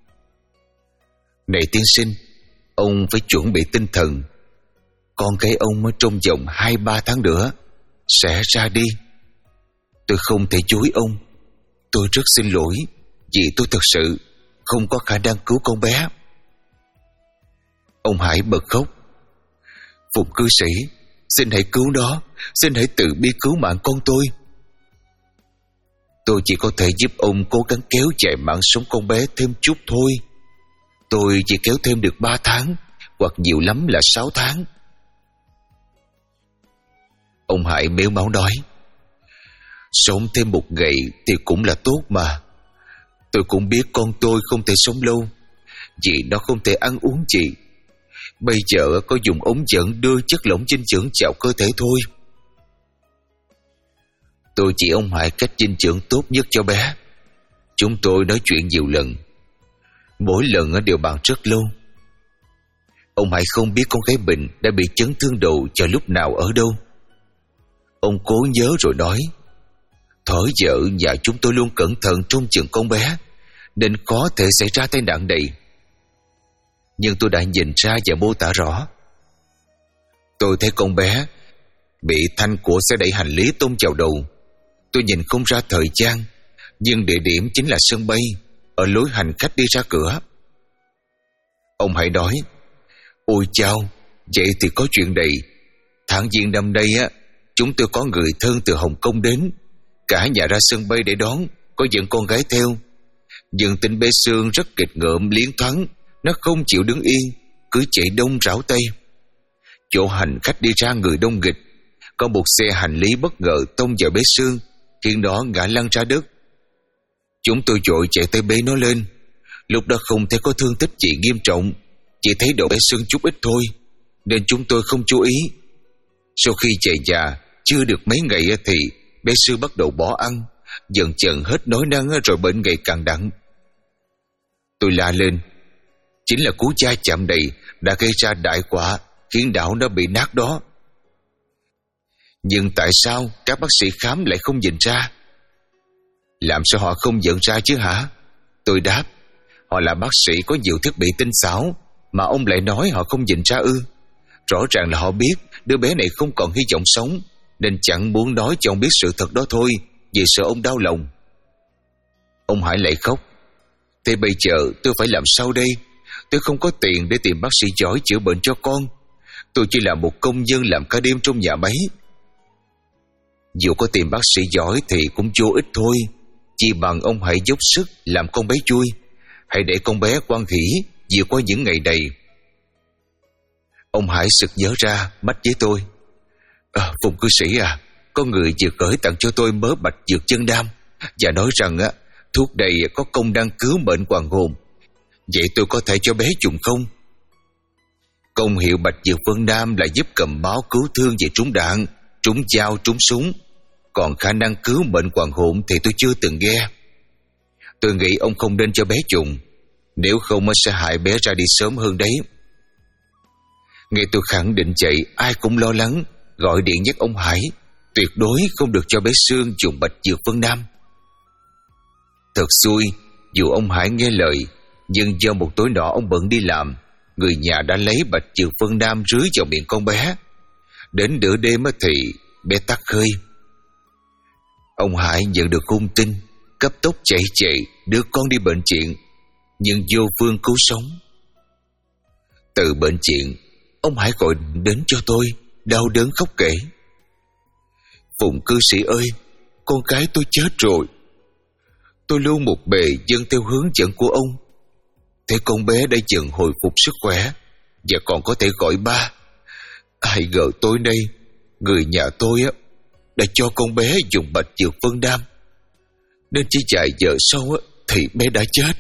Này tiên sinh, ông phải chuẩn bị tinh thần. Con gái ông trong vòng hai ba tháng nữa sẽ ra đi. Tôi không thể chối ông. Tôi rất xin lỗi, vì tôi thật sự không có khả năng cứu con bé. Ông Hải bật khóc. Phụng cư sĩ, xin hãy cứu nó, xin hãy tự bi cứu mạng con tôi. Tôi chỉ có thể giúp ông cố gắng kéo dài mạng sống con bé thêm chút thôi. Tôi chỉ kéo thêm được ba tháng, hoặc nhiều lắm là sáu tháng. Ông Hải mếu máu nói, sống thêm một ngày thì cũng là tốt mà. Tôi cũng biết con tôi không thể sống lâu, vì nó không thể ăn uống gì. Bây giờ có dùng ống dẫn đưa chất lỏng dinh dưỡng vào cơ thể thôi. Tôi chỉ ông Hải cách dinh dưỡng tốt nhất cho bé. Chúng tôi nói chuyện nhiều lần, mỗi lần đều bàn rất lâu. Ông Hải không biết con gái mình đã bị chấn thương đầu vào lúc nào ở đâu. Ông cố nhớ rồi nói, thở vợ nhà chúng tôi luôn cẩn thận trông chừng con bé, nên khó thể xảy ra tai nạn này. Nhưng tôi đã nhìn ra và mô tả rõ. Tôi thấy con bé bị thanh của xe đẩy hành lý tông vào đầu. Tôi nhìn không ra thời gian, nhưng địa điểm chính là sân bay, ở lối hành khách đi ra cửa. Ông Hải nói, ôi chao, vậy thì có chuyện này. Tháng Giêng năm nay á, chúng tôi có người thân từ Hồng Kông đến, cả nhà ra sân bay để đón, có dẫn con gái theo. Nhưng tính bé Sương rất kịch ngợm liến thoáng, nó không chịu đứng yên, cứ chạy đông rảo tây. Chỗ hành khách đi ra người đông nghịch, có một xe hành lý bất ngờ tông vào bé Sương, khiến nó ngã lăn ra đất. Chúng tôi vội chạy tới bế nó lên. Lúc đó không thấy có thương tích gì nghiêm trọng, chỉ thấy đầu bé Sương chút ít thôi, nên chúng tôi không chú ý. Sau khi về nhà chưa được mấy ngày thì bé Sương bắt đầu bỏ ăn, dần dần hết nói năng rồi bệnh ngày càng nặng. Tôi la lên, chính là cú va chạm này đã gây ra đại họa, khiến não nó bị nát đó. Nhưng tại sao các bác sĩ khám lại không nhìn ra? Làm sao họ không nhận ra chứ hả? Tôi đáp, họ là bác sĩ có nhiều thiết bị tinh xảo, mà ông lại nói họ không nhìn ra ư? Rõ ràng là họ biết đứa bé này không còn hy vọng sống, nên chẳng muốn nói cho ông biết sự thật đó thôi, vì sợ ông đau lòng. Ông Hải lại khóc. Thế bây giờ tôi phải làm sao đây? Tôi không có tiền để tìm bác sĩ giỏi chữa bệnh cho con. Tôi chỉ là một công nhân làm cả đêm trong nhà máy. Dù có tìm bác sĩ giỏi thì cũng vô ích thôi. Chỉ bằng ông hãy dốc sức làm con bé vui. Hãy để con bé hoan hỉ vượt qua những ngày này. Ông Hải sực nhớ ra, mách với tôi, à, Phùng cư sĩ à, có người vừa gửi tặng cho tôi mớ bạch dược chân đam, và nói rằng á, thuốc này có công năng cứu bệnh hoàn hồn. Vậy tôi có thể cho bé dùng không? Công hiệu bạch dược Vân Nam là giúp cầm máu cứu thương về trúng đạn, trúng dao, trúng súng. Còn khả năng cứu bệnh hoàn hồn thì tôi chưa từng nghe. Tôi nghĩ ông không nên cho bé dùng, nếu không sẽ hại bé ra đi sớm hơn đấy. Nghe tôi khẳng định vậy, ai cũng lo lắng, gọi điện nhắc ông Hải tuyệt đối không được cho bé Sương dùng bạch dược Vân Nam. Thật xui, dù ông Hải nghe lời, nhưng do một tối nọ ông bận đi làm, người nhà đã lấy bạch dược Vân Nam rưới vào miệng con bé. Đến nửa đêm thì bé tắt hơi. Ông Hải nhận được hung tin, cấp tốc chạy chạy đưa con đi bệnh viện, nhưng vô phương cứu sống. Từ bệnh viện, ông Hải gọi đến cho tôi, đau đớn khóc kể: Phùng cư sĩ ơi, con gái tôi chết rồi. Tôi luôn một bề dâng theo hướng dẫn của ông. Thế con bé đã dần hồi phục sức khỏe và còn có thể gọi ba. Ai ngờ tối nay người nhà tôi á đã cho con bé dùng bạch dược Vân Nam, nên chỉ vài giờ sau á thì bé đã chết.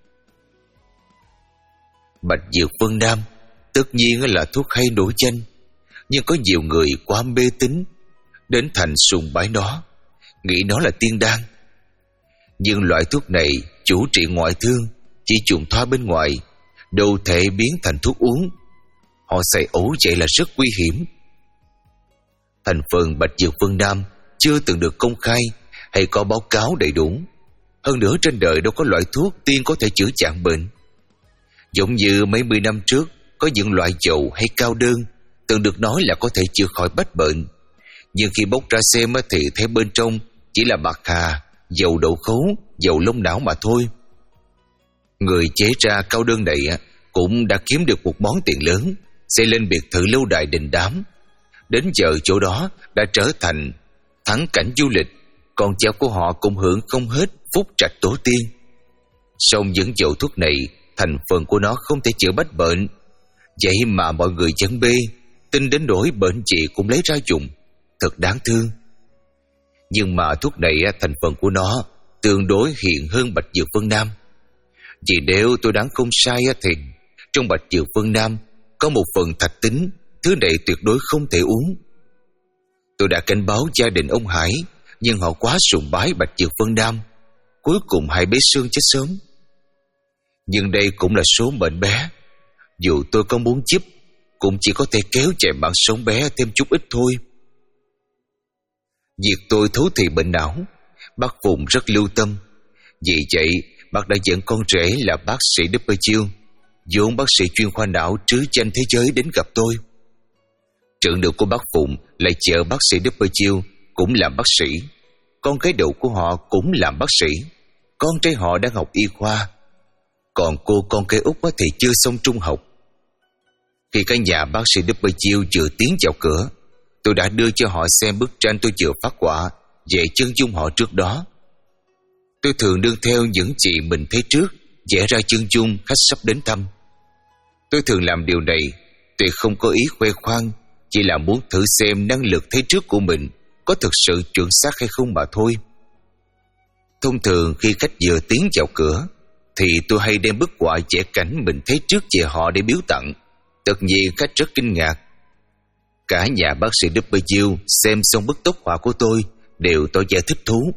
Bạch dược Vân Nam tất nhiên là thuốc hay nổi danh, nhưng có nhiều người quá mê tín đến thành sùng bái nó, nghĩ nó là tiên đan. Nhưng loại thuốc này chủ trị ngoại thương, chỉ dùng thoa bên ngoài, đâu thể biến thành thuốc uống. Họ xài ấu vậy là rất nguy hiểm. Thành phần bạch dược Vân Nam chưa từng được công khai hay có báo cáo đầy đủ. Hơn nữa trên đời đâu có loại thuốc tiên có thể chữa chặn bệnh. Giống như mấy mươi năm trước có những loại dầu hay cao đơn từng được nói là có thể chữa khỏi bách bệnh, nhưng khi bốc ra xem thì thấy bên trong chỉ là bạc hà, dầu đậu khấu, dầu lông não mà thôi. Người chế ra cao đơn này cũng đã kiếm được một món tiền lớn, xây lên biệt thự lâu đài đình đám. Đến giờ chỗ đó đã trở thành thắng cảnh du lịch, con cháu của họ cũng hưởng không hết phúc trạch tổ tiên. Song những dầu thuốc này, thành phần của nó không thể chữa bách bệnh, vậy mà mọi người vẫn bê, tin đến nỗi bệnh chị cũng lấy ra dùng, thật đáng thương. Nhưng mà thuốc này thành phần của nó tương đối hiện hơn bạch dược Vân Nam. Vì nếu tôi đoán không sai thì trong bạch dược Vân Nam có một phần thạch tín, thứ này tuyệt đối không thể uống. Tôi đã cảnh báo gia đình ông Hải, nhưng họ quá sùng bái bạch dược Vân Nam, cuối cùng hai bé Sương chết sớm. Nhưng đây cũng là số mệnh bé, dù tôi có muốn giúp cũng chỉ có thể kéo dài mạng sống bé thêm chút ít thôi. Việc tôi thấu thị bệnh não, bác Phùng rất lưu tâm. Vì vậy bác đã dẫn con rể là bác sĩ W Chiêu, vốn bác sĩ chuyên khoa não trứ danh thế giới, đến gặp tôi. Trưởng nữ của bác Phụng lại chở bác sĩ W Chiêu cũng làm bác sĩ, con gái đầu của họ cũng làm bác sĩ, con trai họ đang học y khoa, còn cô con gái út thì chưa xong trung học. Khi cả nhà bác sĩ W Chiêu vừa tiến vào cửa, tôi đã đưa cho họ xem bức tranh tôi vừa phát họa về chân dung họ trước đó. Tôi thường đương theo những chị mình thấy trước, vẽ ra chân dung khách sắp đến thăm. Tôi thường làm điều này tuyệt không có ý khoe khoang, chỉ là muốn thử xem năng lực thấy trước của mình có thực sự chuẩn xác hay không mà thôi. Thông thường khi khách vừa tiến vào cửa thì tôi hay đem bức họa vẽ cảnh mình thấy trước về họ để biếu tặng. Tất nhiên khách rất kinh ngạc. Cả nhà bác sĩ W Chiêu xem xong bức tốc họa của tôi đều tỏ vẻ thích thú.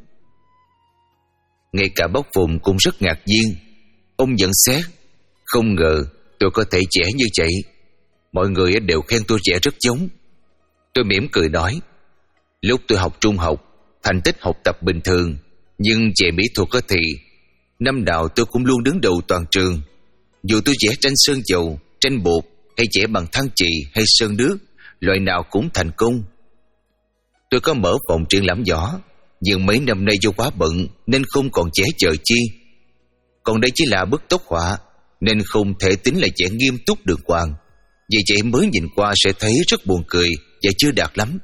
Ngay cả bác Phùng cũng rất ngạc nhiên. Ông nhận xét: không ngờ tôi có thể vẽ như vậy. Mọi người đều khen tôi vẽ rất giống. Tôi mỉm cười nói: lúc tôi học trung học, thành tích học tập bình thường, nhưng về mỹ thuật thì năm nào tôi cũng luôn đứng đầu toàn trường. Dù tôi vẽ tranh sơn dầu, tranh bột hay vẽ bằng than chì hay sơn nước, loại nào cũng thành công. Tôi có mở phòng triển lãm võ, nhưng mấy năm nay do quá bận nên không còn vẽ chờ chi. Còn đây chỉ là bức tốc họa nên không thể tính là vẽ nghiêm túc đường hoàng. Vì vậy mới nhìn qua sẽ thấy rất buồn cười và chưa đạt lắm.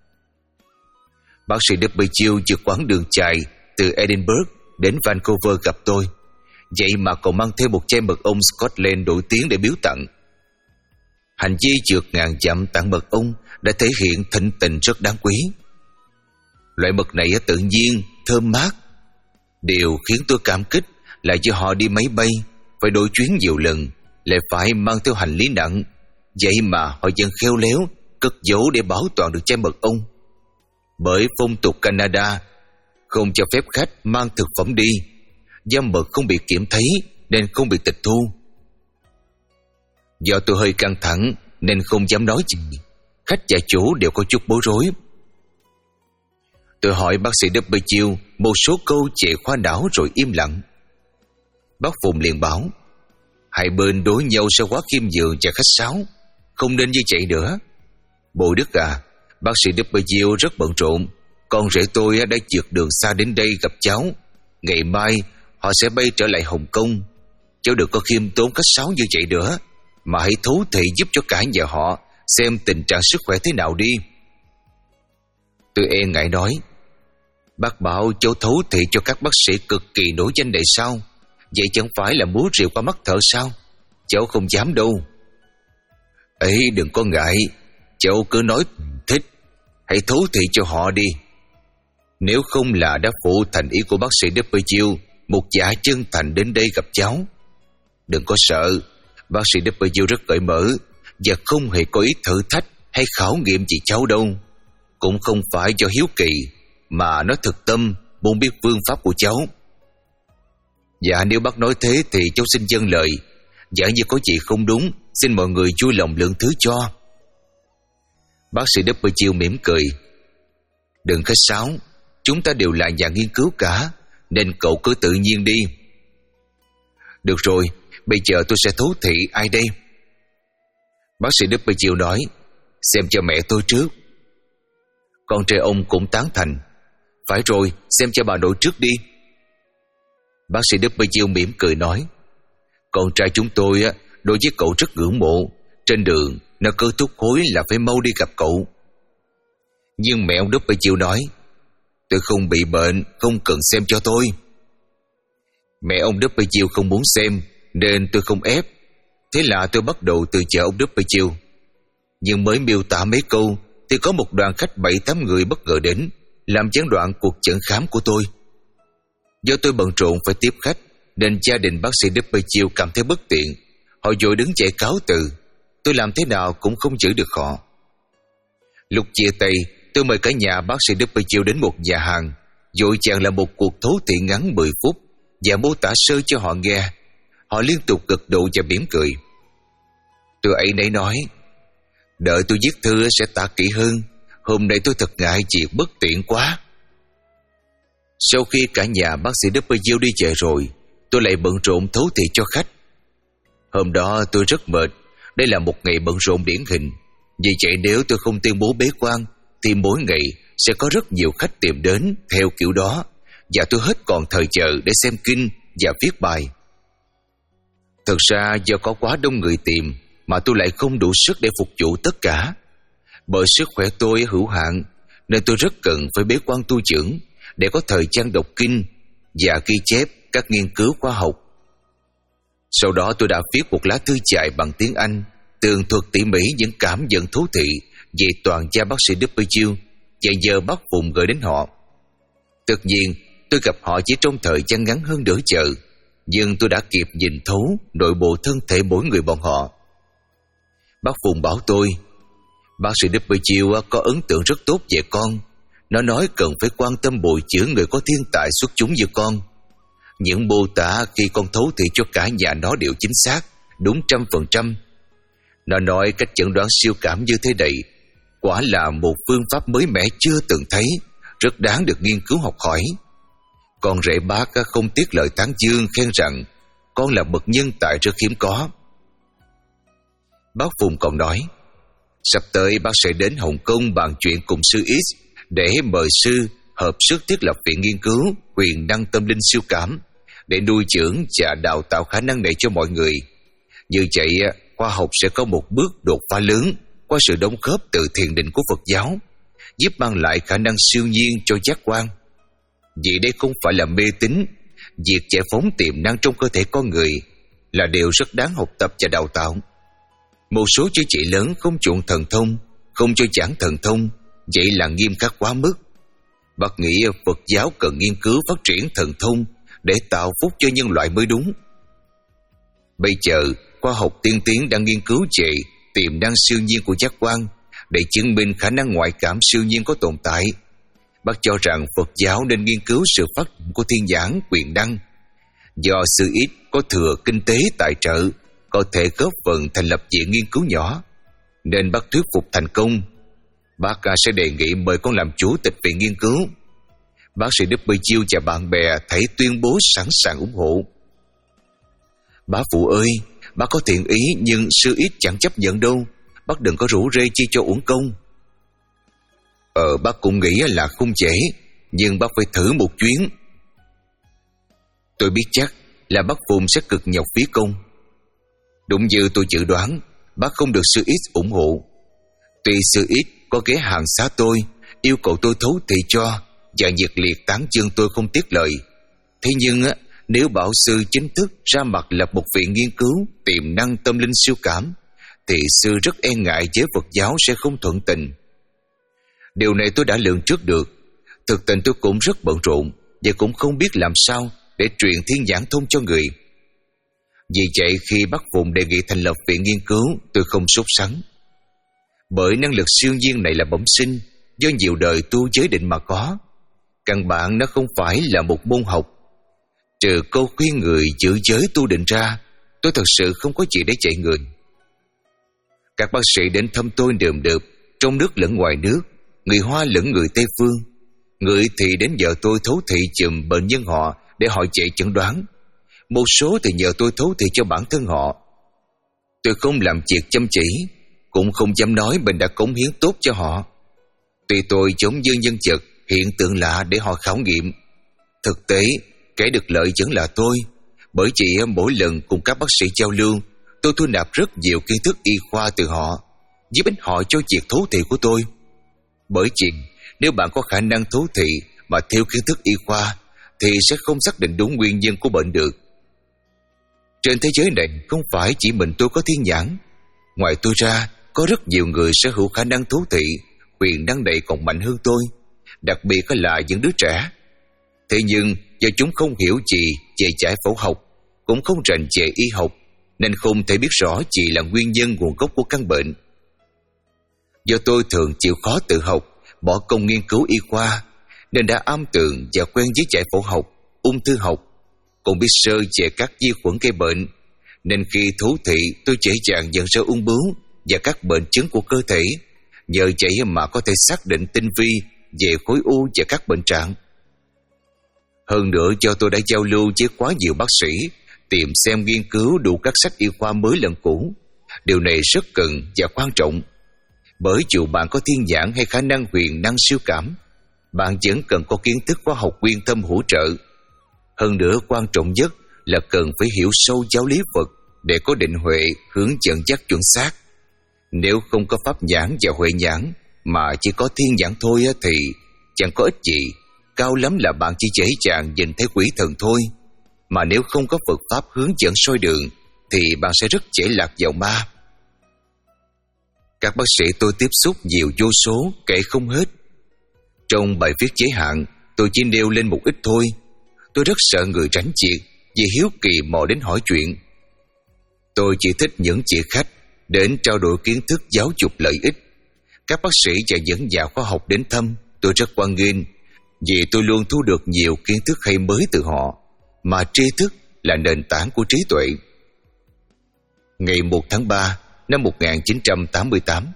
Bác sĩ W Chiêu vượt quãng đường dài từ Edinburgh đến Vancouver gặp tôi, vậy mà còn mang theo một chai mật ong Scotland nổi tiếng để biếu tặng. Hành vi vượt ngàn dặm tặng mật ong đã thể hiện thịnh tình rất đáng quý. Loại mật này tự nhiên, thơm mát. Điều khiến tôi cảm kích là do họ đi máy bay, phải đổi chuyến nhiều lần, lại phải mang theo hành lý nặng. Vậy mà họ vẫn khéo léo cất giấu để bảo toàn được chai mật ong. Bởi phong tục Canada không cho phép khách mang thực phẩm đi, do mật không bị kiểm thấy nên không bị tịch thu. Do tôi hơi căng thẳng nên không dám nói gì, khách và chủ đều có chút bối rối. Tôi hỏi bác sĩ W một số câu chạy khoa não rồi im lặng. Bác Phùng liền bảo: hai bên đối nhau sao quá khiêm nhường và khách sáo, không nên như vậy nữa. Bồ Đức à, bác sĩ W rất bận rộn. Con rể tôi đã trượt đường xa đến đây gặp cháu. Ngày mai họ sẽ bay trở lại Hồng Kông. Cháu đừng có khiêm tốn khách sáo như vậy nữa, mà hãy thấu thị giúp cho cả nhà họ xem tình trạng sức khỏe thế nào đi. Tôi e ngại nói: bác bảo cháu thấu thị cho các bác sĩ cực kỳ nổi danh này sao? Vậy chẳng phải là múa rìu qua mắt thợ sao? Cháu không dám đâu. Ấy, đừng có ngại, cháu cứ nói thích, hãy thấu thị cho họ đi. Nếu không là đã phụ thành ý của bác sĩ W một giả chân thành đến đây gặp cháu. Đừng có sợ, bác sĩ W rất cởi mở và không hề có ý thử thách hay khảo nghiệm gì cháu đâu. Cũng không phải do hiếu kỳ, mà nó thực tâm muốn biết phương pháp của cháu. Dạ, nếu bác nói thế thì cháu xin dâng lời. Giả như có gì không đúng, xin mọi người vui lòng lượng thứ cho. Bác sĩ W mỉm cười: đừng khách sáo, chúng ta đều là nhà nghiên cứu cả, nên cậu cứ tự nhiên đi. Được rồi, bây giờ tôi sẽ thấu thị ai đây? Bác sĩ W nói: xem cho mẹ tôi trước. Con trai ông cũng tán thành: phải rồi, xem cho bà nội trước đi. Bác sĩ W mỉm cười nói: con trai chúng tôi đối với cậu rất ngưỡng mộ. Trên đường nó cứ thúc hối là phải mau đi gặp cậu. Nhưng mẹ ông W nói: tôi không bị bệnh, không cần xem cho tôi. Mẹ ông W không muốn xem nên tôi không ép. Thế là tôi bắt đầu từ chợ ông W. Nhưng mới miêu tả mấy câu thì có một đoàn khách bảy tám người bất ngờ đến, làm gián đoạn cuộc chẩn khám của tôi. Do tôi bận rộn phải tiếp khách nên gia đình bác sĩ W cảm thấy bất tiện. Họ vội đứng dậy cáo từ. Tôi làm thế nào cũng không giữ được họ. Lúc chia tay, tôi mời cả nhà bác sĩ W đến một nhà hàng, vội vàng là một cuộc thấu thị ngắn mười phút và mô tả sơ cho họ nghe. Họ liên tục gật đầu và mỉm cười. Tôi ấy nấy nói: đợi tôi viết thư sẽ tả kỹ hơn. Hôm nay tôi thật ngại việc bất tiện quá. Sau khi cả nhà bác sĩ W đi về rồi, tôi lại bận rộn thấu thị cho khách. Hôm đó tôi rất mệt. Đây là một ngày bận rộn điển hình. Vì vậy nếu tôi không tuyên bố bế quan thì mỗi ngày sẽ có rất nhiều khách tìm đến theo kiểu đó, và tôi hết còn thời giờ để xem kinh và viết bài. Thật ra do có quá đông người tìm mà tôi lại không đủ sức để phục vụ tất cả. Bởi sức khỏe tôi hữu hạn nên tôi rất cần phải bế quan tu dưỡng để có thời gian đọc kinh và ghi chép các nghiên cứu khoa học. Sau đó tôi đã viết một lá thư dài bằng tiếng Anh, tường thuật tỉ mỉ những cảm nhận thú thị về toàn gia bác sĩ W và nhờ bác Phùng gửi đến họ. Tất nhiên tôi gặp họ chỉ trong thời gian ngắn hơn nửa giờ, nhưng tôi đã kịp nhìn thấu nội bộ thân thể mỗi người bọn họ. Bác Phùng bảo tôi: bác sĩ W có ấn tượng rất tốt về con. Nó nói cần phải quan tâm bồi dưỡng người có thiên tài xuất chúng như con. Những mô tả khi con thấu thị cho cả nhà nó đều chính xác, đúng trăm phần trăm. Nó nói cách chẩn đoán siêu cảm như thế này quả là một phương pháp mới mẻ chưa từng thấy, rất đáng được nghiên cứu học hỏi. Con rể bác không tiếc lời tán dương, khen rằng con là bậc nhân tài rất hiếm có. Bác Phùng còn nói: sắp tới bác sẽ đến Hồng Kông bàn chuyện cùng sư X để mời sư hợp sức thiết lập viện nghiên cứu quyền năng tâm linh siêu cảm để nuôi dưỡng và đào tạo khả năng này cho mọi người. Như vậy, khoa học sẽ có một bước đột phá lớn qua sự đóng góp từ thiền định của Phật giáo, giúp mang lại khả năng siêu nhiên cho giác quan. Vì đây không phải là mê tín, việc giải phóng tiềm năng trong cơ thể con người là điều rất đáng học tập và đào tạo. Một số chư chị lớn không chuộng thần thông, không cho giảng thần thông, vậy là nghiêm khắc quá mức. Bác nghĩ Phật giáo cần nghiên cứu phát triển thần thông để tạo phúc cho nhân loại mới đúng. Bây giờ, khoa học tiên tiến đang nghiên cứu về tiềm năng siêu nhiên của giác quan để chứng minh khả năng ngoại cảm siêu nhiên có tồn tại. Bác cho rằng Phật giáo nên nghiên cứu sự phát triển của thiên nhãn quyền năng. Do sư ít có thừa kinh tế tài trợ, có thể góp phần thành lập viện nghiên cứu nhỏ, nên bác thuyết phục thành công. Bác sẽ đề nghị mời con làm chủ tịch viện nghiên cứu Bác sĩ vê kép và bạn bè thấy tuyên bố sẵn sàng ủng hộ. Bá phụ ơi, bác có thiện ý nhưng sư ít chẳng chấp nhận đâu. Bác đừng có rủ rê chi cho uổng công. Ờ, bác cũng nghĩ là không dễ, nhưng bác phải thử một chuyến. Tôi biết chắc là bác Phùng sẽ cực nhọc phí công. Đúng như tôi dự đoán, bác không được sư ít ủng hộ. Tuy sư ít có ghé hàng xá tôi, yêu cầu tôi thấu thị cho và nhiệt liệt tán dương tôi không tiếc lời. Thế nhưng á, nếu bảo sư chính thức ra mặt lập một viện nghiên cứu tiềm năng tâm linh siêu cảm, thì sư rất e ngại giới Phật giáo sẽ không thuận tình. Điều này tôi đã lường trước được. Thực tình tôi cũng rất bận rộn và cũng không biết làm sao để truyền thiên nhãn thông cho người. Vì vậy khi bác Phụng đề nghị thành lập viện nghiên cứu, tôi không sốt sắng. Bởi năng lực siêu nhiên này là bẩm sinh, do nhiều đời tu giới định mà có. Căn bản nó không phải là một môn học. Trừ câu khuyên người giữ giới tu định ra, tôi thật sự không có gì để dạy người. Các bác sĩ đến thăm tôi đườm đượp, trong nước lẫn ngoài nước, người Hoa lẫn người Tây phương. Người thì đến nhờ tôi thấu thị chùm bệnh nhân họ để họ dạy chẩn đoán. Một số thì nhờ tôi thấu thị cho bản thân họ. Tôi không làm việc chăm chỉ, cũng không dám nói mình đã cống hiến tốt cho họ. Tuy tôi giống như nhân vật, hiện tượng lạ để họ khảo nghiệm. Thực tế, kẻ được lợi vẫn là tôi. Bởi vì mỗi lần cùng các bác sĩ giao lưu, tôi thu nạp rất nhiều kiến thức y khoa từ họ, giúp ích họ cho việc thấu thị của tôi. Bởi vì nếu bạn có khả năng thấu thị mà thiếu kiến thức y khoa, thì sẽ không xác định đúng nguyên nhân của bệnh được. Trên thế giới này không phải chỉ mình tôi có thiên nhãn. Ngoài tôi ra, có rất nhiều người sở hữu khả năng thấu thị, quyền năng này còn mạnh hơn tôi, đặc biệt là những đứa trẻ. Thế nhưng do chúng không hiểu gì về giải phẫu học, cũng không rành về y học, nên không thể biết rõ gì là nguyên nhân nguồn gốc của căn bệnh. Do tôi thường chịu khó tự học, bỏ công nghiên cứu y khoa, nên đã am tường và quen với giải phẫu học, ung thư học, cũng biết sơ về các vi khuẩn gây bệnh, nên khi thấu thị tôi dễ dàng nhận ra ung bướu và các bệnh chứng của cơ thể. Nhờ vậy mà có thể xác định tinh vi về khối u và các bệnh trạng. Hơn nữa do tôi đã giao lưu với quá nhiều bác sĩ, tìm xem nghiên cứu đủ các sách y khoa mới lẫn cũ. Điều này rất cần và quan trọng. Bởi dù bạn có thiên nhãn hay khả năng huyền năng siêu cảm, bạn vẫn cần có kiến thức khoa học quyên tâm hỗ trợ. Hơn nữa quan trọng nhất là cần phải hiểu sâu giáo lý Phật để có định huệ hướng dẫn dắt chuẩn xác. Nếu không có pháp nhãn và huệ nhãn mà chỉ có thiên nhãn thôi thì chẳng có ích gì. Cao lắm là bạn chỉ dễ dàng nhìn thấy quỷ thần thôi. Mà nếu không có Phật pháp hướng dẫn soi đường thì bạn sẽ rất dễ lạc vào ma. Các bác sĩ tôi tiếp xúc nhiều vô số, kể không hết. Trong bài viết giới hạn, tôi chỉ nêu lên một ít thôi. Tôi rất sợ người tránh chuyện vì hiếu kỳ mò đến hỏi chuyện. Tôi chỉ thích những chị khách đến trao đổi kiến thức giáo dục lợi ích. Các bác sĩ và những nhà khoa học đến thăm tôi rất hoan nghênh, vì tôi luôn thu được nhiều kiến thức hay mới từ họ, mà tri thức là nền tảng của trí tuệ. Ngày một tháng ba năm một nghìn chín trăm tám mươi tám.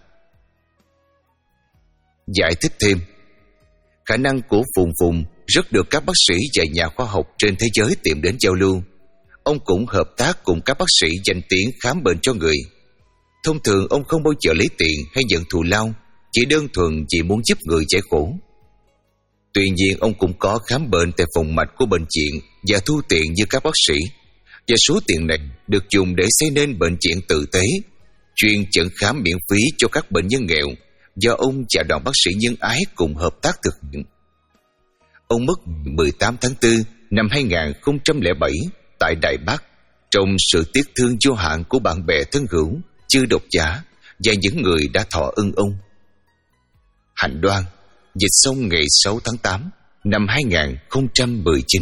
Giải thích thêm, khả năng của Phùng Phùng rất được các bác sĩ và nhà khoa học trên thế giới tìm đến giao lưu. Ông cũng hợp tác cùng các bác sĩ danh tiếng khám bệnh cho người. Thông thường ông không bao giờ lấy tiền hay nhận thù lao, chỉ đơn thuần chỉ muốn giúp người giải khổ. Tuy nhiên ông cũng có khám bệnh tại phòng mạch của bệnh viện và thu tiền như các bác sĩ, và số tiền này được dùng để xây nên bệnh viện tử tế, chuyên chẩn khám miễn phí cho các bệnh nhân nghèo, do ông và đoàn bác sĩ nhân ái cùng hợp tác thực hiện. Ông mất mười tám tháng tư năm hai nghìn không trăm lẻ bảy tại Đài Bắc, trong sự tiếc thương vô hạn của bạn bè thân hữu, chư độc giả và những người đã thọ ân ông. Hạnh Đoan, dịch xong ngày sáu tháng tám năm hai nghìn không trăm mười chín.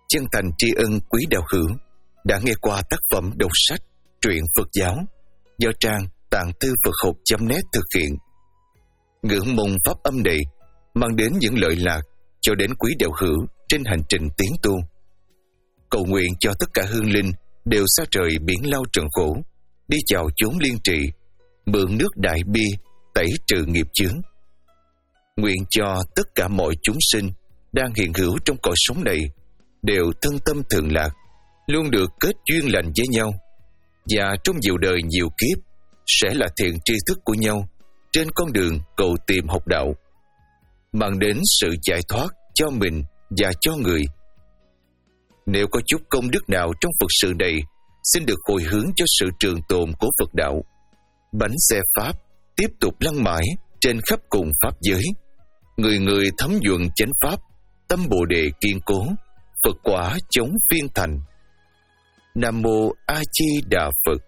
chân thành tri ân quý đạo hữu đã nghe qua tác phẩm đọc sách truyện Phật giáo do trang tạng thư Phật học chấm net thực hiện. Ngưỡng mong pháp âm này mang đến những lợi lạc cho đến quý đạo hữu trên hành trình tiến tu. Cầu nguyện cho tất cả hương linh đều xa trời biển lao trần khổ, đi vào chốn liên trì, mượn nước đại bi tẩy trừ nghiệp chướng. Nguyện cho tất cả mọi chúng sinh đang hiện hữu trong cõi sống này đều thân tâm thường lạc, luôn được kết duyên lành với nhau, và trong nhiều đời nhiều kiếp sẽ là thiện tri thức của nhau trên con đường cầu tìm học đạo, mang đến sự giải thoát cho mình và cho người. Nếu có chút công đức nào trong Phật sự này, xin được hồi hướng cho sự trường tồn của Phật đạo. Bánh xe Pháp tiếp tục lăn mãi trên khắp cùng Pháp giới. Người người thấm nhuận chánh Pháp, tâm Bồ Đề kiên cố, Phật quả chống phiên thành. Nam Mô A Di Đà Phật.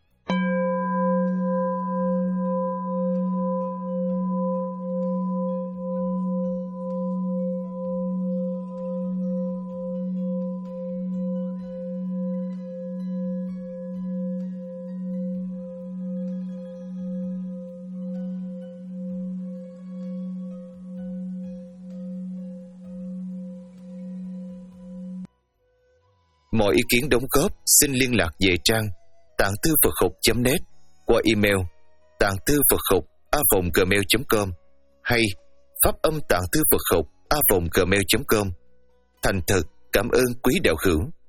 Mọi ý kiến đóng góp xin liên lạc về trang tạng thư Phật học chấm net qua email tạng thư Phật học a vòng gmail chấm com hay pháp âm tạng thư Phật học a vòng gmail chấm com. Thành thật cảm ơn quý đạo hữu.